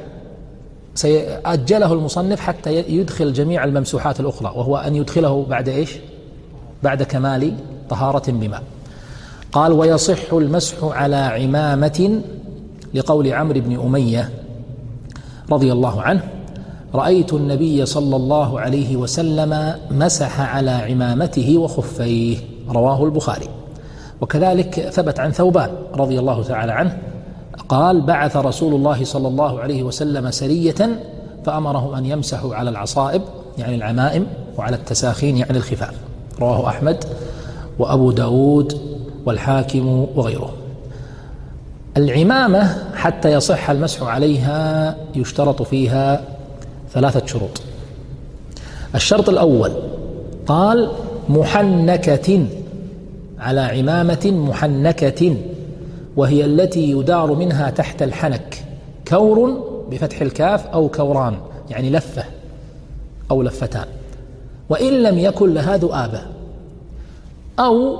سيأجله المصنف حتى يدخل جميع الممسوحات الأخرى، وهو أن يدخله بعد إيش؟ بعد كمال طهارة بماء. قال ويصح المسح على عمامة لقول عمرو بن أمية رضي الله عنه رأيت النبي صلى الله عليه وسلم مسح على عمامته وخفيه، رواه البخاري. وكذلك ثبت عن ثوبان رضي الله تعالى عنه قال بعث رسول الله صلى الله عليه وسلم سرية فأمرهم أن يمسحوا على العصائب يعني العمائم وعلى التساخين يعني الخفاف، رواه أحمد وأبو داود والحاكم وغيره. العمامة حتى يصح المسح عليها يشترط فيها ثلاثة شروط. الشرط الأول قال محنكة، على عمامة محنكة، وهي التي يدار منها تحت الحنك، كور بفتح الكاف أو كوران يعني لفة أو لفتان، وإن لم يكن لها ذؤابة، أو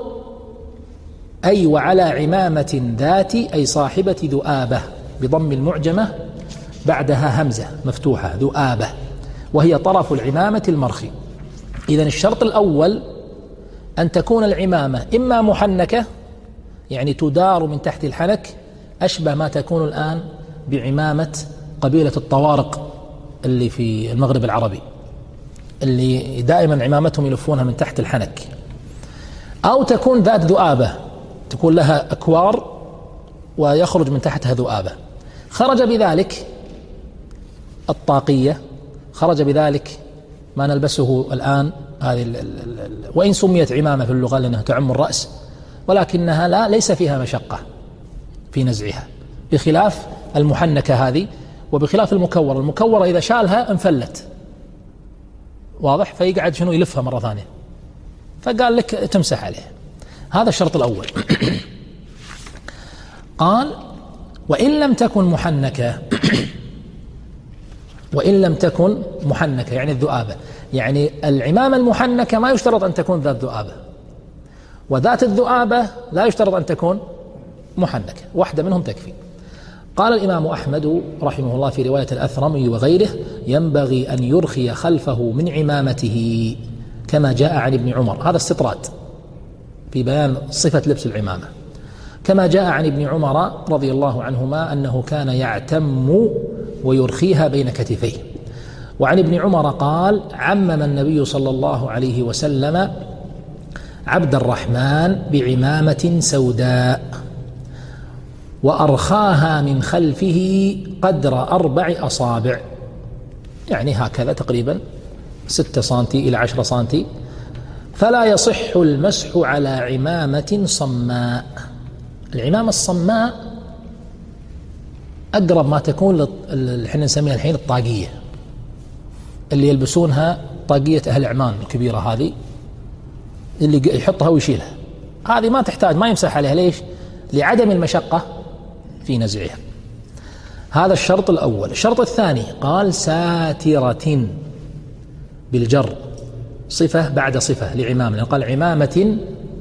أي وعلى عمامة ذات أي صاحبة ذؤابة بضم المعجمة بعدها همزة مفتوحة ذؤابة، وهي طرف العمامة المرخي. إذن الشرط الأول أن تكون العمامة إما محنكة يعني تدار من تحت الحنك، أشبه ما تكون الآن بعمامة قبيلة الطوارق اللي في المغرب العربي اللي دائما عمامتهم يلفونها من تحت الحنك، أو تكون ذات ذؤابة تكون لها أكوار ويخرج من تحتها ذؤابة. خرج بذلك الطاقية، خرج بذلك ما نلبسه الآن هذه ال ال ال وإن سميت عمامة في اللغة لأنها تعم الرأس، ولكنها لا ليس فيها مشقة في نزعها، بخلاف المحنكة هذه وبخلاف المكورة. المكورة إذا شالها انفلت، واضح، فيقعد شنو يلفها مرة ثانية، فقال لك تمسح عليه. هذا الشرط الأول. قال وإن لم تكن محنكة وإن لم تكن محنكة يعني الذؤابة، يعني العمامة المحنكة ما يشترط أن تكون ذات ذؤابة، وذات الذؤابة لا يشترط أن تكون محنكة، واحدة منهم تكفي. قال الإمام أحمد رحمه الله في رواية الأثرمي وغيره ينبغي أن يرخي خلفه من عمامته كما جاء عن ابن عمر. هذا استطراد في بيان صفة لبس العمامة. كما جاء عن ابن عمر رضي الله عنهما أنه كان يعتم ويرخيها بين كتفيه. وعن ابن عمر قال: عمم النبي صلى الله عليه وسلم عبد الرحمن بعمامة سوداء وأرخاها من خلفه قدر أربع أصابع، يعني هكذا تقريبا ستة سنتي إلى عشرة سنتي. فلا يصح المسح على عمامة صماء. العمامة الصماء أقرب ما تكون اللي احنا نسميها الحين الطاقية، اللي يلبسونها طاقية أهل عمان الكبيرة هذه، اللي يحطها ويشيلها، هذه ما تحتاج، ما يمسح عليها. ليش؟ لعدم المشقة في نزعها. هذا الشرط الأول. الشرط الثاني قال: ساترة بالجر، صفة بعد صفة لعمامة. قال: عمامة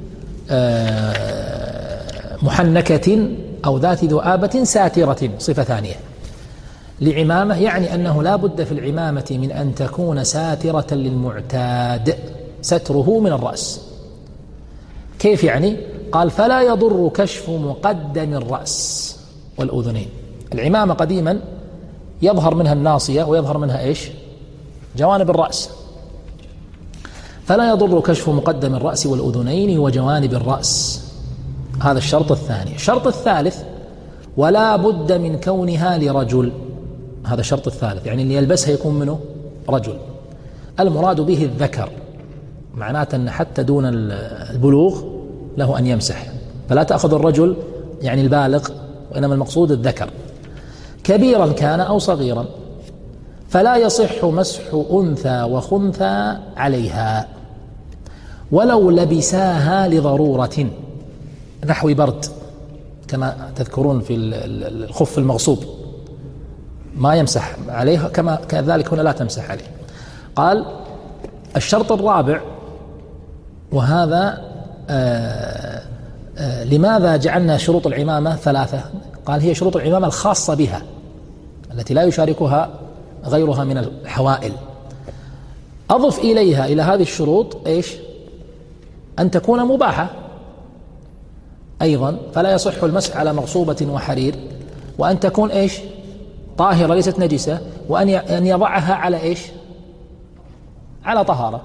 محنكة أو ذات ذؤابة ساترة، صفة ثانية لعمامة، يعني أنه لا بد في العمامة من أن تكون ساترة للمعتاد، ستره من الرأس. كيف يعني؟ قال: فلا يضر كشف مقدم الرأس والأذنين. العمامة قديما يظهر منها الناصية ويظهر منها إيش؟ جوانب الرأس. فلا يضر كشف مقدم الرأس والأذنين وجوانب الرأس. هذا الشرط الثاني. الشرط الثالث: ولا بد من كونها لرجل. هذا الشرط الثالث، يعني اللي يلبسها يكون منه رجل. المراد به الذكر، معناته أن حتى دون البلوغ له أن يمسح، فلا تأخذ الرجل يعني البالغ، وإنما المقصود الذكر، كبيرا كان أو صغيرا. فلا يصح مسح أنثى وخنثى عليها ولو لبساها لضرورة، نحو برد، كما تذكرون في الخف المغصوب ما يمسح عليها، كما كذلك هنا لا تمسح عليه. قال: الشرط الرابع، وهذا آآ آآ لماذا جعلنا شروط العمامة ثلاثة؟ قال: هي شروط العمامة الخاصة بها التي لا يشاركها غيرها من الحوائل. أضف إليها إلى هذه الشروط إيش؟ أن تكون مباحة أيضا، فلا يصح المسح على مغصوبة وحرير، وأن تكون إيش؟ طاهرة ليست نجسة، وأن أن يضعها على إيش؟ على طهارة.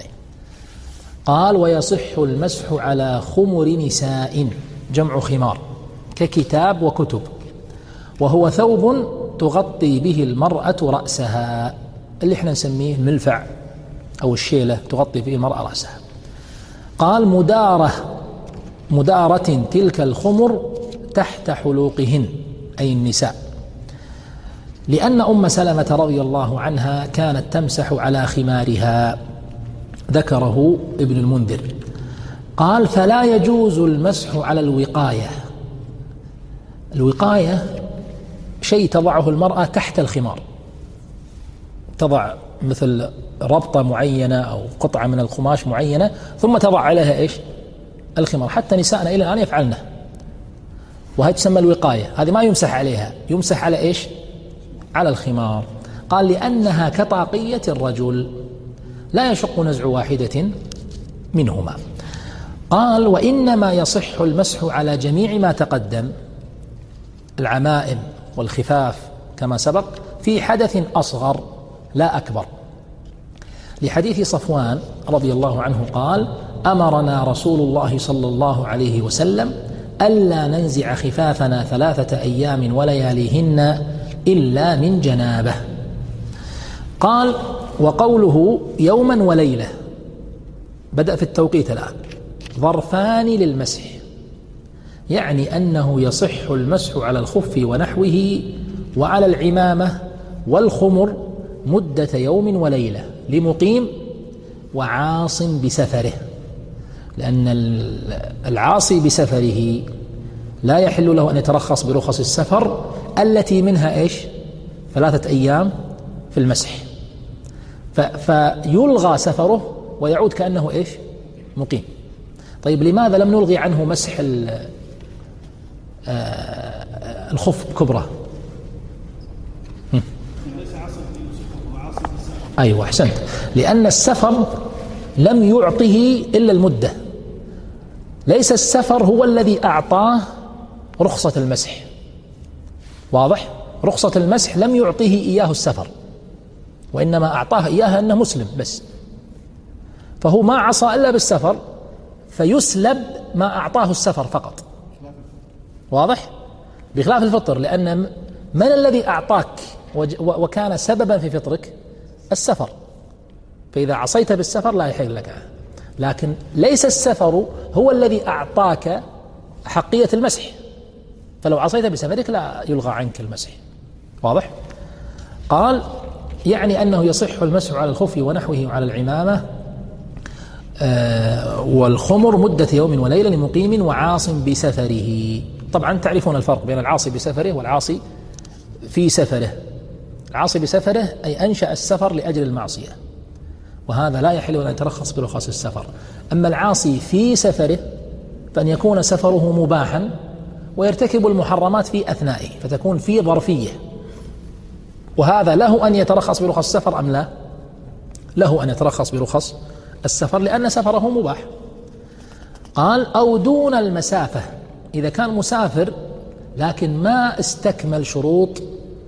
قال: ويصح المسح على خمر نساء، جمع خمار، ككتاب وكتب، وهو ثوب تغطي به المرأة رأسها، اللي احنا نسميه الملفع أو الشيلة، تغطي به المرأة رأسها. قال: مدارة مدارة تلك الخمر تحت حلوقهن، أي النساء، لأن أم سلمة رضي الله عنها كانت تمسح على خمارها، ذكره ابن المنذر. قال: فلا يجوز المسح على الوقاية. الوقاية شيء تضعه المرأة تحت الخمار، تضع مثل ربطة معينة أو قطعة من القماش معينة، ثم تضع عليها إيش؟ الخمار. حتى نساءنا إلى الآن يفعلنه، وهي تسمى الوقاية. هذه ما يمسح عليها، يمسح على إيش؟ على الخمار. قال: لأنها كطاقية الرجل، لا يشق نزع واحدة منهما. قال: وإنما يصح المسح على جميع ما تقدم، العمائم والخفاف كما سبق، في حدث أصغر لا أكبر، لحديث صفوان رضي الله عنه قال: أمرنا رسول الله صلى الله عليه وسلم ألا ننزع خفافنا ثلاثة أيام ولياليهن إلا من جنابه. قال: وقوله يوما وليلة بدأ في التوقيت الآن، ظرفان للمسح، يعني أنه يصح المسح على الخف ونحوه وعلى العمامة والخمر مدة يوم وليلة، لمقيم وعاص بسفره، لأن العاصي بسفره لا يحل له أن يترخص برخص السفر التي منها إيش؟ ثلاثة أيام في المسح، فيلغى سفره ويعود كأنه إيش؟ مقيم. طيب لماذا لم نلغي عنه مسح الخف الكبرى؟ أيوة أحسنت، لأن السفر لم يعطه إلا المدة، ليس السفر هو الذي أعطاه رخصة المسح، واضح؟ رخصة المسح لم يعطيه إياه السفر، وإنما أعطاه إياها أنه مسلم بس، فهو ما عصى إلا بالسفر، فيسلب ما أعطاه السفر فقط، واضح؟ بخلاف الفطر، لأن من الذي أعطاك وكان سببا في فطرك؟ السفر، فإذا عصيت بالسفر لا يحل لك، لكن ليس السفر هو الذي أعطاك حقية المسح، فلو عصيت بسفرك لا يلغى عنك المسح، واضح؟ قال يعني أنه يصح المسح على الخف ونحوه وعلى العمامة آه والخمر مدة يوم وليلة لمقيم وعاص بسفره. طبعا تعرفون الفرق بين العاصي بسفره والعاصي في سفره. العاصي بسفره أي أنشأ السفر لأجل المعصية، وهذا لا يحل أن يترخص برخص السفر. أما العاصي في سفره فأن يكون سفره مباحا ويرتكب المحرمات في أثنائه، فتكون في ظرفية، وهذا له أن يترخص برخص السفر أم لا؟ له أن يترخص برخص السفر لأن سفره مباح. قال أو دون المسافة، إذا كان مسافر لكن ما استكمل شروط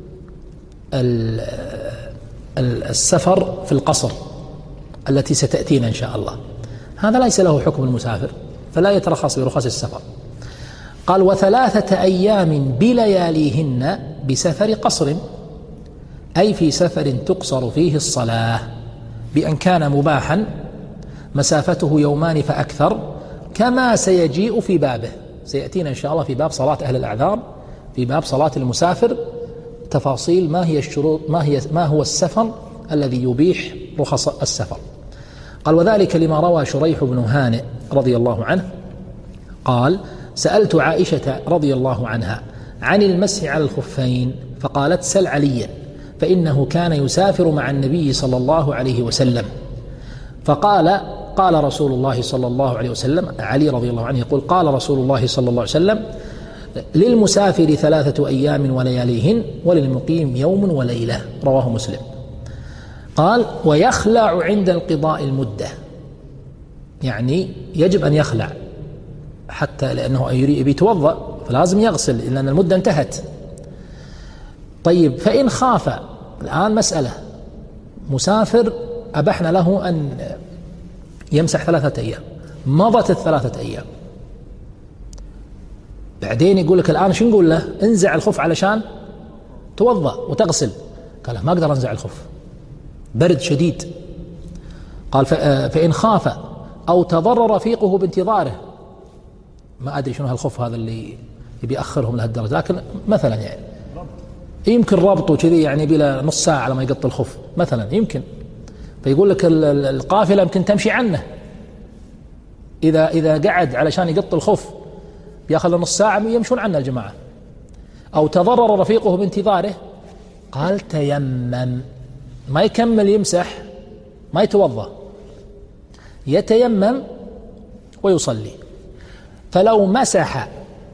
السفر في القصر التي ستأتينا إن شاء الله، هذا ليس له حكم المسافر فلا يترخص برخص السفر. قال وثلاثة أيام بلياليهن بسفر قصر، أي في سفر تقصر فيه الصلاة، بأن كان مباحا مسافته يومان فأكثر، كما سيجيء في بابه، سيأتينا إن شاء الله في باب صلاة أهل الأعذار، في باب صلاة المسافر تفاصيل ما هي الشروط، ما هي ما هو السفر الذي يبيح رخص السفر. قال وذلك لما روى شريح بن هانئ رضي الله عنه قال سألت عائشة رضي الله عنها عن المسح على الخفين، فقالت سل عليا فإنه كان يسافر مع النبي صلى الله عليه وسلم، فقال قال رسول الله صلى الله عليه وسلم، علي رضي الله عنه يقول قال رسول الله صلى الله عليه وسلم للمسافر ثلاثة أيام ولياليهن وللمقيم يوم وليلة، رواه مسلم. قال ويخلع عند انقضاء المدة، يعني يجب أن يخلع حتى لأنه يريد يتوضأ فلازم يغسل لأن المدة انتهت. طيب فإن خاف، الآن مسألة مسافر أبحنا له أن يمسح ثلاثة أيام، مضت الثلاثة أيام، بعدين يقول لك الآن شو نقول له؟ انزع الخف علشان توضأ وتغسل. قال ما أقدر أنزع الخف، برد شديد. قال فإن خاف أو تضرر رفيقه بانتظاره، ما أدري شنو هالخف هذا اللي يبي يأخرهم لهالدرجة، لكن مثلا يعني يمكن رابطه كذي يعني بلا نص ساعة لما يقط الخف مثلا يمكن، فيقول لك القافلة يمكن تمشي عنه، إذا إذا قعد علشان يقط الخف بياخذ له نص ساعة يمشون عنه الجماعة. أو تضرر رفيقه بانتظاره، قال تيمم، ما يكمل يمسح، ما يتوضأ، يتيمم ويصلي. فلو مسح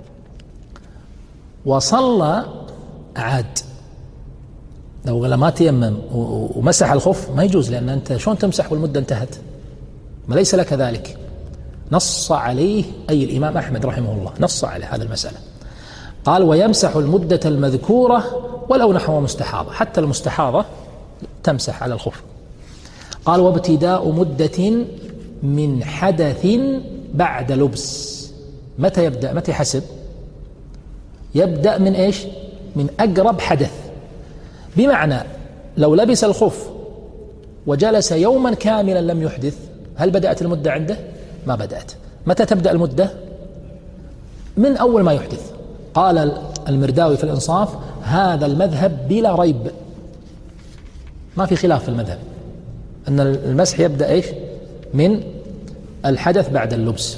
وصلى عاد، لو ما تيمم ومسح الخف ما يجوز، لأن أنت شلون تمسح والمدة انتهت؟ ما ليس لك ذلك. نص عليه أي الإمام أحمد رحمه الله نص على هذا المسألة. قال ويمسح المدة المذكورة ولو نحو مستحاضة، حتى المستحاضة تمسح على الخف. قال وابتداء مدة من حدث بعد لبس، متى يبدأ؟ متى يحسب؟ يبدأ من إيش؟ من أقرب حدث، بمعنى لو لبس الخف وجلس يوما كاملا لم يحدث، هل بدأت المدة عنده؟ ما بدأت. متى تبدأ المدة؟ من أول ما يحدث. قال المرداوي في الإنصاف هذا المذهب بلا ريب، ما في خلاف في المذهب أن المسح يبدأ إيش؟ من الحدث بعد اللبس.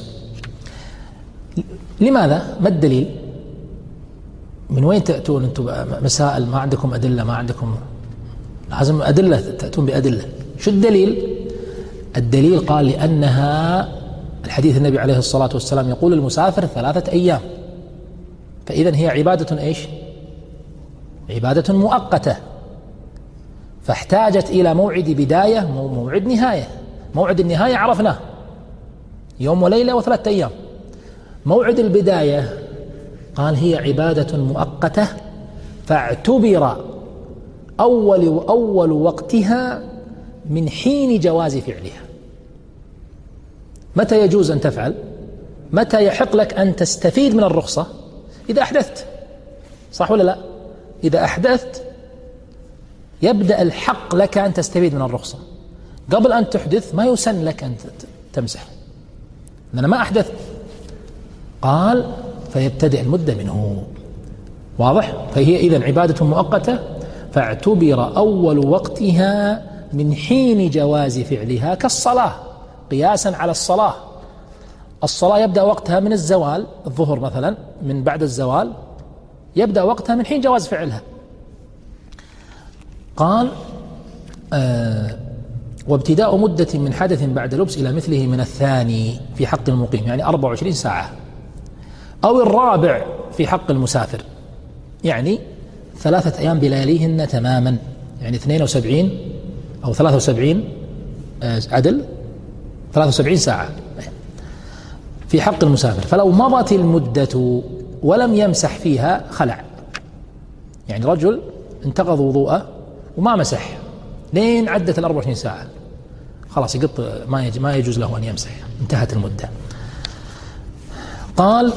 لماذا؟ ما الدليل؟ من وين تأتون أنتم مسائل ما عندكم أدلة؟ ما عندكم، لازم أدلة، تأتون بأدلة. شو الدليل؟ الدليل قال لأنها الحديث النبي عليه الصلاة والسلام يقول المسافر ثلاثة أيام، فإذن هي عبادة إيش؟ عبادة مؤقتة، فاحتاجت إلى موعد بداية موعد نهاية. موعد النهاية عرفناه يوم وليلة وثلاثة أيام، موعد البداية قال هي عبادة مؤقتة فاعتبر أول أول وقتها من حين جواز فعلها. متى يجوز أن تفعل؟ متى يحق لك أن تستفيد من الرخصة؟ إذا أحدثت، صح ولا لا؟ إذا أحدثت يبدأ الحق لك أن تستفيد من الرخصة. قبل أن تحدث ما يسن لك أن تمسح، لأن ما أحدثت. قال فيبتدئ المدة منه. واضح؟ فهي إذن عبادة مؤقتة فاعتبر أول وقتها من حين جواز فعلها، كالصلاة قياسا على الصلاة. الصلاة يبدأ وقتها من الزوال، الظهر مثلا من بعد الزوال يبدأ وقتها من حين جواز فعلها. قال آه وابتداء مدة من حدث بعد لبس إلى مثله من الثاني في حق المقيم، يعني أربع وعشرين ساعة، أو الرابع في حق المسافر، يعني ثلاثة أيام بلياليهن تماما، يعني اثنين وسبعين أو ثلاثة وسبعين عدل ثلاثة وسبعين ساعة في حق المسافر. فلو مضت المدة ولم يمسح فيها خلع، يعني رجل انتقض وضوءه وما مسح لين عدت الأربع وعشرين ساعة، خلاص يقط، ما ما يجوز له أن يمسح، انتهت المدة. قال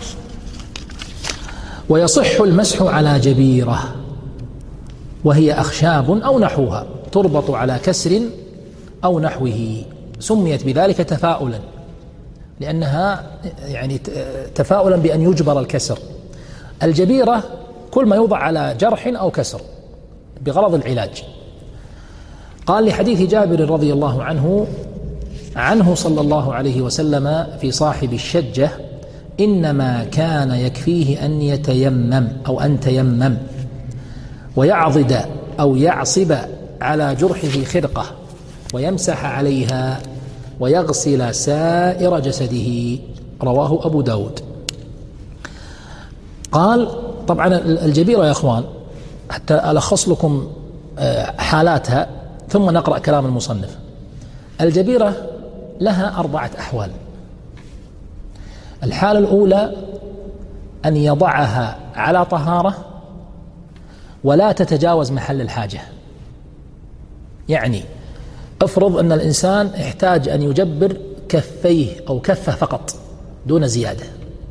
ويصح المسح على جبيرة وهي أخشاب أو نحوها تربط على كسر أو نحوه، سميت بذلك تفاؤلا لأنها يعني تفاؤلا بأن يجبر الكسر. الجبيرة كل ما يوضع على جرح أو كسر بغرض العلاج. قال لحديث جابر رضي الله عنه عنه صلى الله عليه وسلم في صاحب الشجة: إنما كان يكفيه أن يتيمم أو أن تيمم ويعضد أو يعصب على جرحه خرقة ويمسح عليها ويغسل سائر جسده. رواه أبو داود. قال طبعا الجبيرة يا أخوان حتى ألخص لكم حالاتها ثم نقرأ كلام المصنف. الجبيرة لها أربعة أحوال. الحالة الأولى أن يضعها على طهارة ولا تتجاوز محل الحاجة، يعني افرض أن الإنسان يحتاج أن يجبر كفيه أو كفه فقط دون زيادة،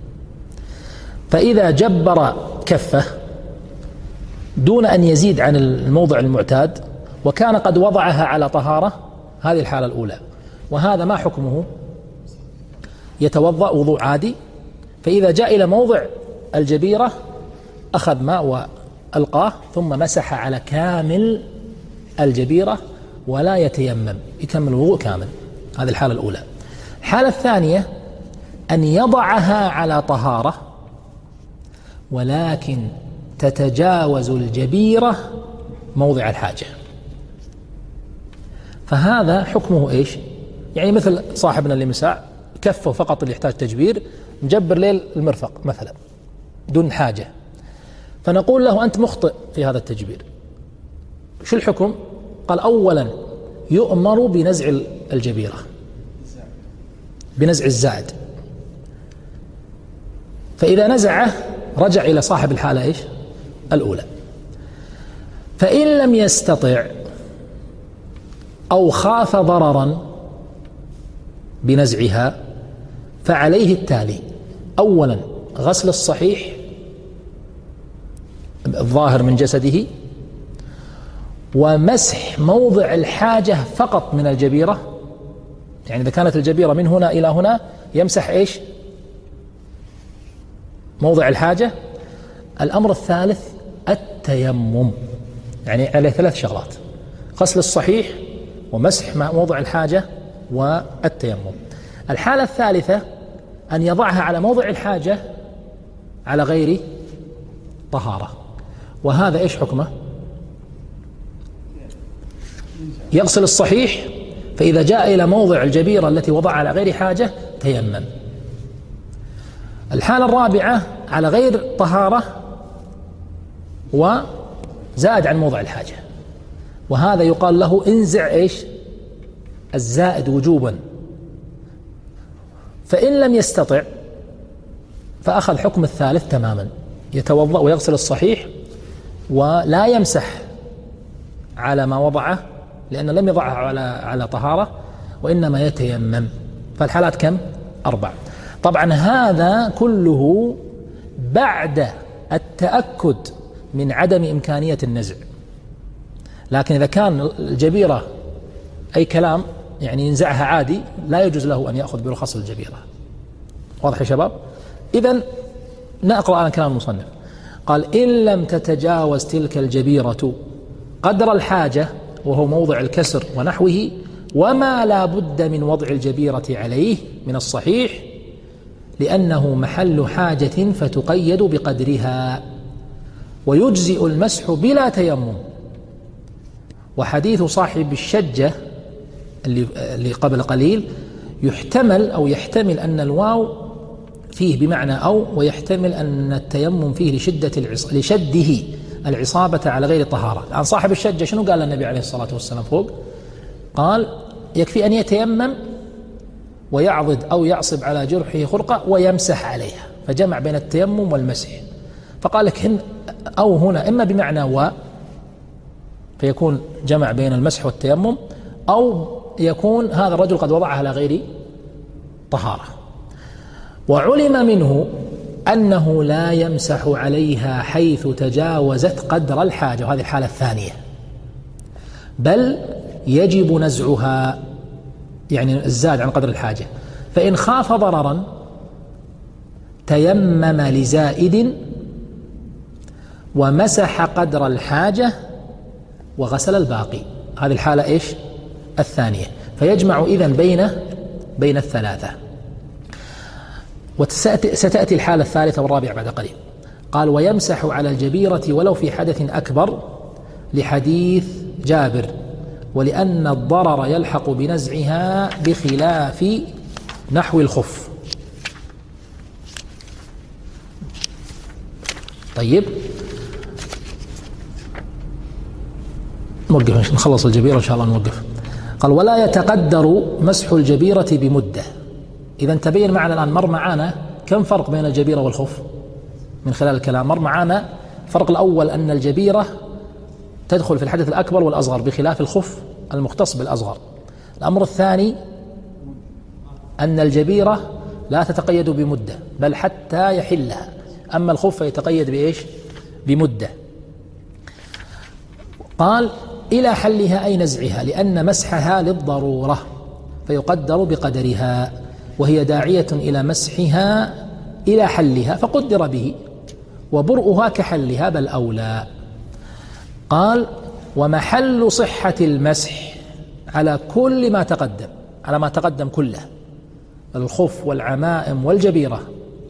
فإذا جبر كفه دون أن يزيد عن الموضع المعتاد وكان قد وضعها على طهارة، هذه الحالة الأولى. وهذا ما حكمه؟ يتوضأ وضوء عادي، فإذا جاء إلى موضع الجبيرة أخذ ماء وألقاه ثم مسح على كامل الجبيرة ولا يتيمم، يكمل الوضوء كامل. هذه الحالة الأولى. الحالة الثانية أن يضعها على طهارة ولكن تتجاوز الجبيرة موضع الحاجة، فهذا حكمه إيش؟ يعني مثل صاحبنا اللي مساء كفه فقط اللي يحتاج تجبير، مجبر ليل المرفق مثلا دون حاجة، فنقول له أنت مخطئ في هذا التجبير. شو الحكم؟ قال أولا يؤمر بنزع الجبيرة، بنزع الزائد، فإذا نزعه رجع إلى صاحب الحالة إيش؟ الأولى. فإن لم يستطع أو خاف ضررا بنزعها فعليه التالي: أولا غسل الصحيح الظاهر من جسده، ومسح موضع الحاجة فقط من الجبيرة، يعني إذا كانت الجبيرة من هنا إلى هنا يمسح إيش؟ موضع الحاجة. الأمر الثالث التيمم، يعني عليه ثلاث شغلات: غسل الصحيح ومسح موضع الحاجة والتيمم. الحالة الثالثة أن يضعها على موضع الحاجة على غير طهارة، وهذا إيش حكمه؟ يغسل الصحيح، فإذا جاء إلى موضع الجبيرة التي وضعها على غير حاجة تيمم. الحالة الرابعة على غير طهارة وزاد عن موضع الحاجة، وهذا يقال له انزع إيش؟ الزائد وجوبا. فإن لم يستطع فأخذ حكم الثالث تماما، يتوضأ ويغسل الصحيح ولا يمسح على ما وضعه لأنه لم يضعه على على طهارة، وإنما يتيمم. فالحالات كم؟ أربع. طبعا هذا كله بعد التأكد من عدم إمكانية النزع. لكن إذا كان الجبيرة أي كلام يعني ينزعها عادي، لا يجوز له أن يأخذ برخص الجبيرة. واضح يا شباب؟ إذن نقرأ الآن كلام المصنف. قال: إن لم تتجاوز تلك الجبيرة قدر الحاجة، وهو موضع الكسر ونحوه، وما لا بد من وضع الجبيرة عليه من الصحيح لأنه محل حاجة فتقيد بقدرها، ويجزئ المسح بلا تيمم. وحديث صاحب الشجة اللي قبل قليل يحتمل أو يحتمل أن الواو فيه بمعنى أو، ويحتمل أن التيمم فيه لشدة العص... لشده العصابة على غير طهارة. الآن صاحب الشجة شنو قال النبي عليه الصلاة والسلام فوق؟ قال: يكفي أن يتيمم ويعضد أو يعصب على جرحه خرقة ويمسح عليها، فجمع بين التيمم والمسح. فقال لك هن أو هنا إما بمعنى و، فيكون جمع بين المسح والتيمم، أو يكون هذا الرجل قد وضعها على غير طهارة. وعلم منه أنه لا يمسح عليها حيث تجاوزت قدر الحاجة، وهذه الحالة الثانية، بل يجب نزعها، يعني الزاد عن قدر الحاجة. فإن خاف ضررا تيمم لزائد ومسح قدر الحاجة وغسل الباقي. هذه الحالة إيش؟ الثانية. فيجمع إذن بين بين الثلاثة. وستأتي الحالة الثالثة والرابعة بعد قليل. قال: ويمسح على الجبيرة ولو في حدث أكبر، لحديث جابر، ولأن الضرر يلحق بنزعها بخلاف نحو الخف. طيب نوقف، نخلص الجبيرة إن شاء الله نوقف. قال: ولا يتقدر مسح الجبيرة بمدة. إذا تبين معنا الآن، مر معنا كم فرق بين الجبيرة والخف من خلال الكلام. مر معنا الفرق الأول أن الجبيرة تدخل في الحدث الأكبر والأصغر بخلاف الخف المختص بالأصغر. الأمر الثاني أن الجبيرة لا تتقيد بمدة بل حتى يحلها، أما الخف يتقيد بإيش؟ بمدة. قال: إلى حلها أي نزعها، لأن مسحها للضرورة فيقدر بقدرها، وهي داعية إلى مسحها إلى حلها فقدر به، وبرؤها كحلها بل أولى. قال: ومحل صحة المسح على كل ما تقدم، على ما تقدم كله، الخف والعمائم والجبيرة،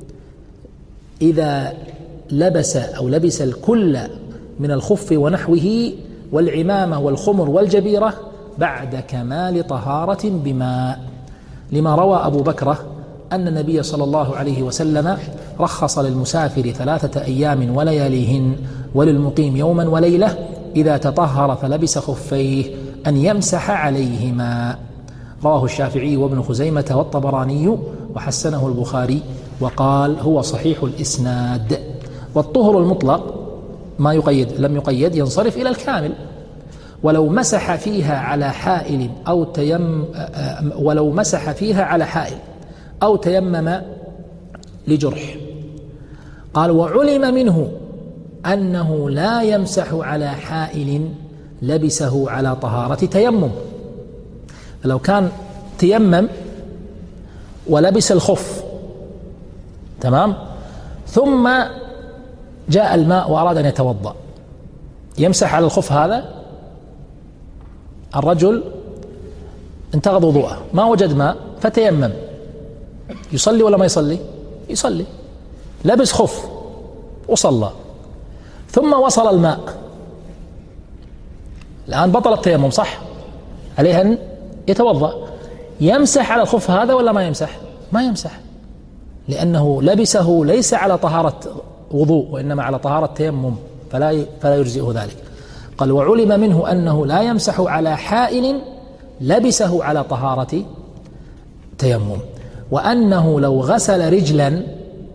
إذا لبس أو لبس الكل من الخف ونحوه والعمامة والخمر والجبيرة بعد كمال طهارة بماء، لما روى أبو بكرة أن النبي صلى الله عليه وسلم رخص للمسافر ثلاثة أيام ولياليهن وللمقيم يوما وليلة إذا تطهر فلبس خفيه أن يمسح عليهما. رواه الشافعي وابن خزيمة والطبراني وحسنه البخاري وقال هو صحيح الإسناد. والطهر المطلق ما يقيد لم يقيد ينصرف إلى الكامل، ولو مسح فيها على حائل أو تيم ولو مسح فيها على حائل أو تيمم لجرح. قال: وعلم منه أنه لا يمسح على حائل لبسه على طهارة تيمم. لو كان تيمم ولبس الخف تمام، ثم جاء الماء وأراد أن يتوضأ، يمسح على الخف هذا؟ الرجل انتقض وضوءه، ما وجد ماء فتيمم، يصلي ولا ما يصلي؟ يصلي. لبس خف وصلى، ثم وصل الماء، الآن بطل التيمم صح؟ عليه أن يتوضأ. يمسح على الخف هذا ولا ما يمسح؟ ما يمسح، لأنه لبسه ليس على طهارة وضوء وإنما على طهارة تيمم، فلا فلا يجزئه ذلك. قال: وعلم منه أنه لا يمسح على حائل لبسه على طهارة تيمم، وأنه لو غسل رجلا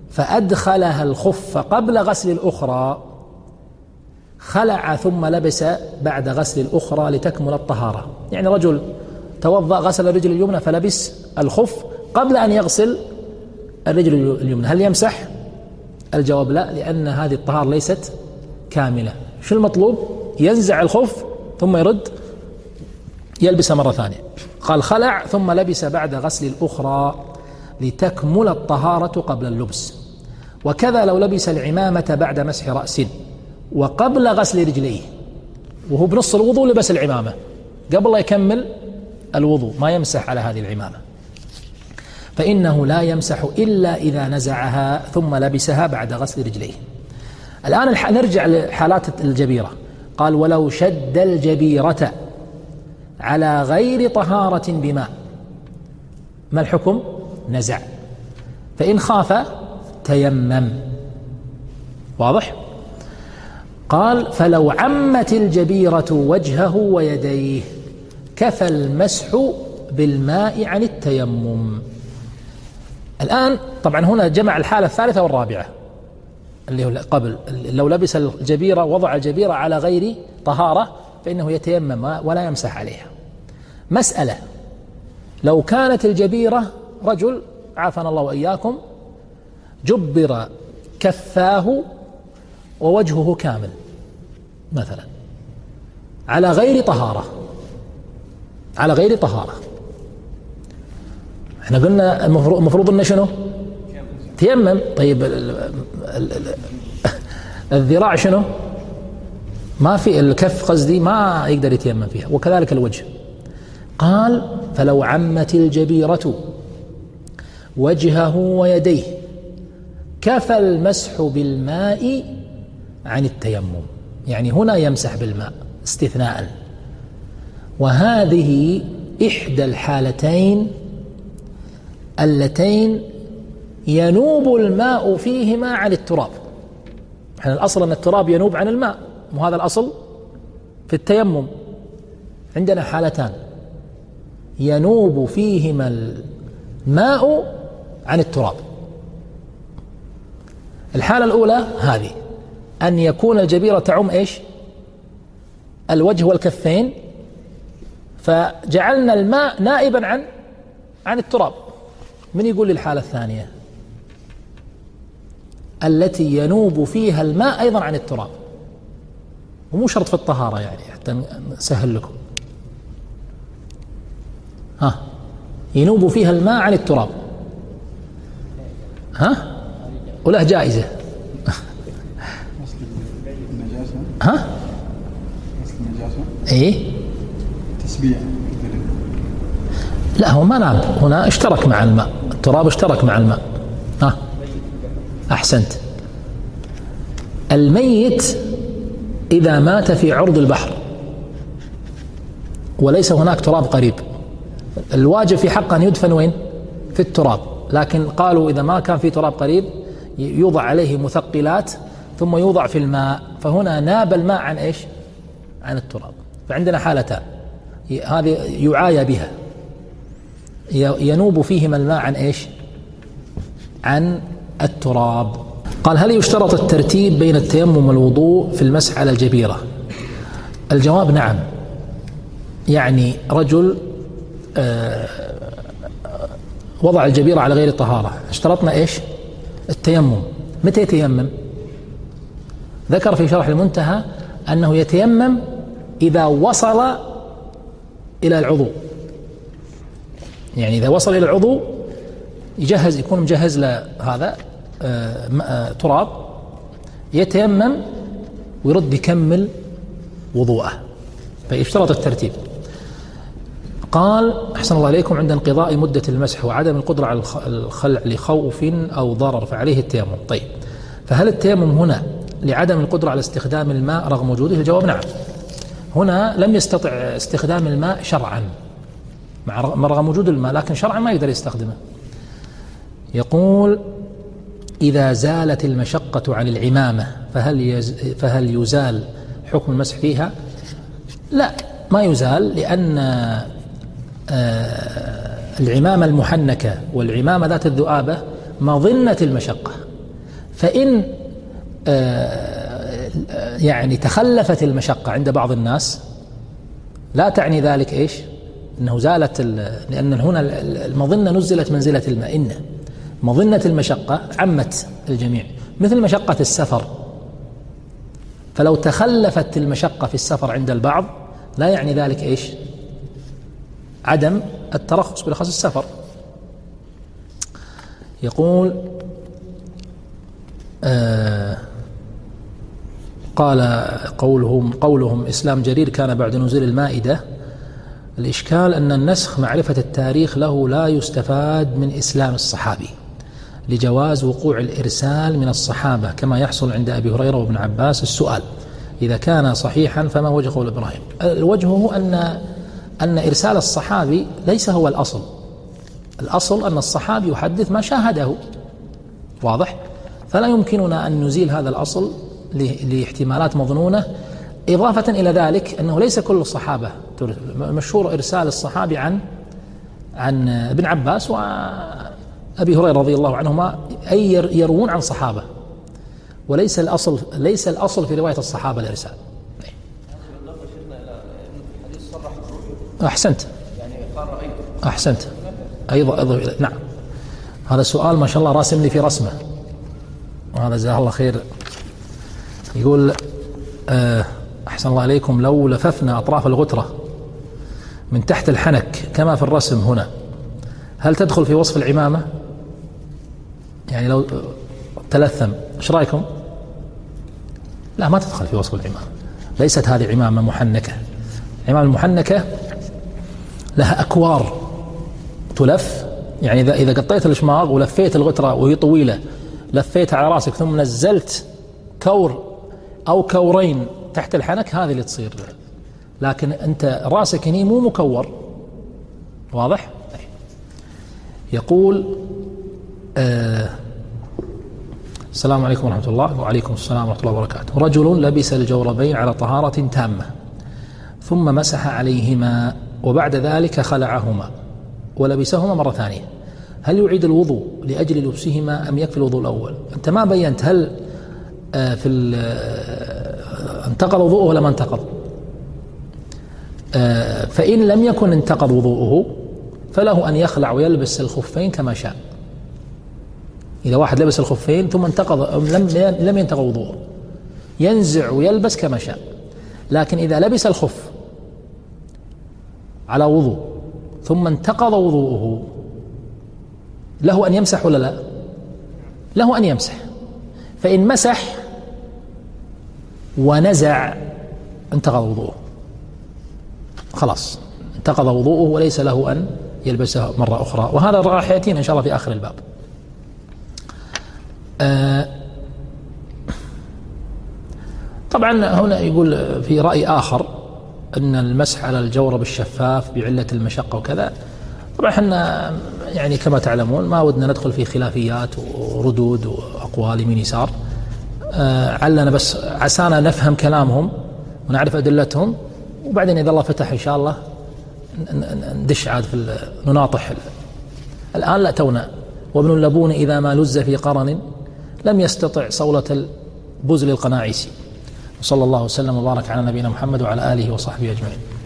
فأدخلها الخف قبل غسل الأخرى خلع ثم لبس بعد غسل الأخرى لتكمل الطهارة. يعني رجل توضأ غسل الرجل اليمنى فلبس الخف قبل أن يغسل الرجل اليمنى، هل يمسح؟ الجواب لا، لأن هذه الطهارة ليست كاملة. شو المطلوب؟ ينزع الخف ثم يرد يلبس مرة ثانية. قال خلع ثم لبس بعد غسل الأخرى لتكمل الطهارة قبل اللبس. وكذا لو لبس العمامة بعد مسح رأس وقبل غسل رجليه، وهو بنص الوضوء لبس العمامة قبل لا يكمل الوضوء، ما يمسح على هذه العمامة، فإنه لا يمسح إلا إذا نزعها ثم لبسها بعد غسل رجليه. الآن نرجع لحالات الجبيرة. قال ولو شد الجبيرة على غير طهارة بماء، ما الحكم؟ نزع. فإن خاف تيمم. واضح؟ قال فلو عمت الجبيرة وجهه ويديه كفى المسح بالماء عن التيمم. الآن طبعا هنا جمع الحالة الثالثة والرابعة اللي هو قبل، لو لبس الجبيرة وضع الجبيرة على غير طهارة فإنه يتيمم ولا يمسح عليها. مسألة: لو كانت الجبيرة رجل عافانا الله وإياكم جبر كفاه ووجهه كامل مثلا على غير طهارة، على غير طهارة، احنا قلنا المفروض انه شنو؟ تيمم. طيب الذراع شنو؟ ما في الكف قصدي ما يقدر يتيمم فيها، وكذلك الوجه. قال فلو عمت الجبيرة وجهه ويديه كفى المسح بالماء عن التيمم. يعني هنا يمسح بالماء استثناء. وهذه إحدى الحالتين اللتين ينوب الماء فيهما عن التراب. يعني الأصل أن التراب ينوب عن الماء، وهذا الأصل في التيمم. عندنا حالتان ينوب فيهما الماء عن التراب. الحالة الأولى هذه، أن يكون الجبيرة تعم إيش؟ الوجه والكفين، فجعلنا الماء نائبا عن عن التراب. من يقول لي الحالة الثانية التي ينوب فيها الماء أيضا عن التراب، ومو شرط في الطهارة يعني حتى نسهل لكم. ها ينوب فيها الماء عن التراب، ها وله جائزة. ها ايه تسبيع. لا هو ما ناب هنا، اشترك مع الماء، التراب اشترك مع الماء. ها أحسنت. الميت إذا مات في عرض البحر وليس هناك تراب قريب، الواجب في حقه أن يدفن وين؟ في التراب. لكن قالوا إذا ما كان في تراب قريب يوضع عليه مثقلات ثم يوضع في الماء، فهنا ناب الماء عن إيش؟ عن التراب. فعندنا حالتان هذه يعايى بها، ينوب فيهما الماء عن إيش؟ عن التراب. قال هل يشترط الترتيب بين التيمم والوضوء في المسح على الجبيرة؟ الجواب نعم. يعني رجل وضع الجبيرة على غير طهارة، اشترطنا إيش؟ التيمم. متى يتيمم؟ ذكر في شرح المنتهى أنه يتيمم إذا وصل إلى العضو. يعني إذا وصل إلى العضو يجهز، يكون مجهز له هذا تراب، يتيمم ويرد يكمل وضوءه، فيشترط الترتيب. قال أحسن الله عليكم عند انقضاء مدة المسح وعدم القدرة على الخلع لخوف أو ضرر فعليه التيمم. طيب فهل التيمم هنا لعدم القدرة على استخدام الماء رغم وجوده؟ الجواب نعم. هنا لم يستطع استخدام الماء شرعا مع رغم وجود الماء، لكن شرعا ما يقدر يستخدمه. يقول إذا زالت المشقة عن العمامة فهل يز فهل يزال حكم المسح فيها؟ لا ما يزال، لأن العمامة المحنكة والعمامة ذات الذؤابة مظنة المشقة، فإن يعني تخلفت المشقة عند بعض الناس لا تعني ذلك إيش؟ أنه زالت، لأن هنا المظنة نزلت منزلة المئنة، مظنة المشقة عمت الجميع، مثل مشقة السفر. فلو تخلفت المشقة في السفر عند البعض لا يعني ذلك إيش؟ عدم الترخص برخص السفر. يقول آه قال قولهم قولهم إسلام جرير كان بعد نزول المائدة. الإشكال أن النسخ معرفة التاريخ له لا يستفاد من إسلام الصحابي لجواز وقوع الإرسال من الصحابة كما يحصل عند أبي هريرة وابن عباس. السؤال: إذا كان صحيحا فما وجه قول إبراهيم؟ الوجه هو أن أن إرسال الصحابي ليس هو الأصل. الأصل أن الصحابي يحدث ما شاهده، واضح؟ فلا يمكننا أن نزيل هذا الأصل لاحتمالات مظنونة. إضافة إلى ذلك أنه ليس كل الصحابة، مشهور إرسال الصحابي عن عن ابن عباس وأبي هريرة رضي الله عنهما، أي يروون عن صحابة، وليس الأصل ليس الأصل في رواية الصحابة الإرسال. أحسنت أحسنت أيضا أيضا نعم، هذا السؤال ما شاء الله راسم لي في رسمه، وهذا جزاه الله خير. يقول أحسن الله عليكم: لو لففنا أطراف الغترة من تحت الحنك كما في الرسم هنا هل تدخل في وصف العمامة؟ يعني لو تلثم إيش رأيكم؟ لا، ما تدخل في وصف العمامة، ليست هذه عمامة محنكة. العمامة المحنكة لها أكوار تلف، يعني إذا إذا قطيت الشماغ ولفيت الغترة وهي طويلة، لفيت على راسك ثم نزلت كور أو كورين تحت الحنك، هذه اللي تصير. لكن أنت راسك هني مو مكور، واضح؟ يقول آه السلام عليكم ورحمة الله. وعليكم السلام ورحمة الله وبركاته. رجل لبس الجوربين على طهارة تامة ثم مسح عليهما وبعد ذلك خلعهما ولبسهما مرة ثانية، هل يعيد الوضوء لأجل لبسهما أم يكفي الوضوء الأول؟ أنت ما بينت هل آه في آه انتقض وضوءه ولا ما انتقض. آه فإن لم يكن انتقض وضوءه فله أن يخلع ويلبس الخفين كما شاء. إذا واحد لبس الخفين ثم انتقض لم لم ينتقض وضوءه ينزع ويلبس كما شاء. لكن إذا لبس الخف على وضوء ثم انتقض وضوءه له أن يمسح ولا لا؟ له أن يمسح. فإن مسح ونزع انتقض وضوءه، خلاص انتقض وضوءه وليس له أن يلبسها مرة أخرى. وهذا راح يأتينا إن شاء الله في آخر الباب. آه طبعا هنا يقول في رأي آخر أن المسح على الجورب الشفاف بعلة المشقة وكذا. طبعا احنا يعني كما تعلمون ما ودنا ندخل في خلافيات وردود وأقوال يمين يسار، آه علنا بس عسانا نفهم كلامهم ونعرف أدلتهم، وبعدين إذا الله فتح إن شاء الله ندش عاد في نناطح. الآن لا تونا. وابن اللبون إذا ما لز في قرن لم يستطع صولة البزل القناعيسي. وصلى الله وسلم وبارك على نبينا محمد وعلى آله وصحبه أجمعين.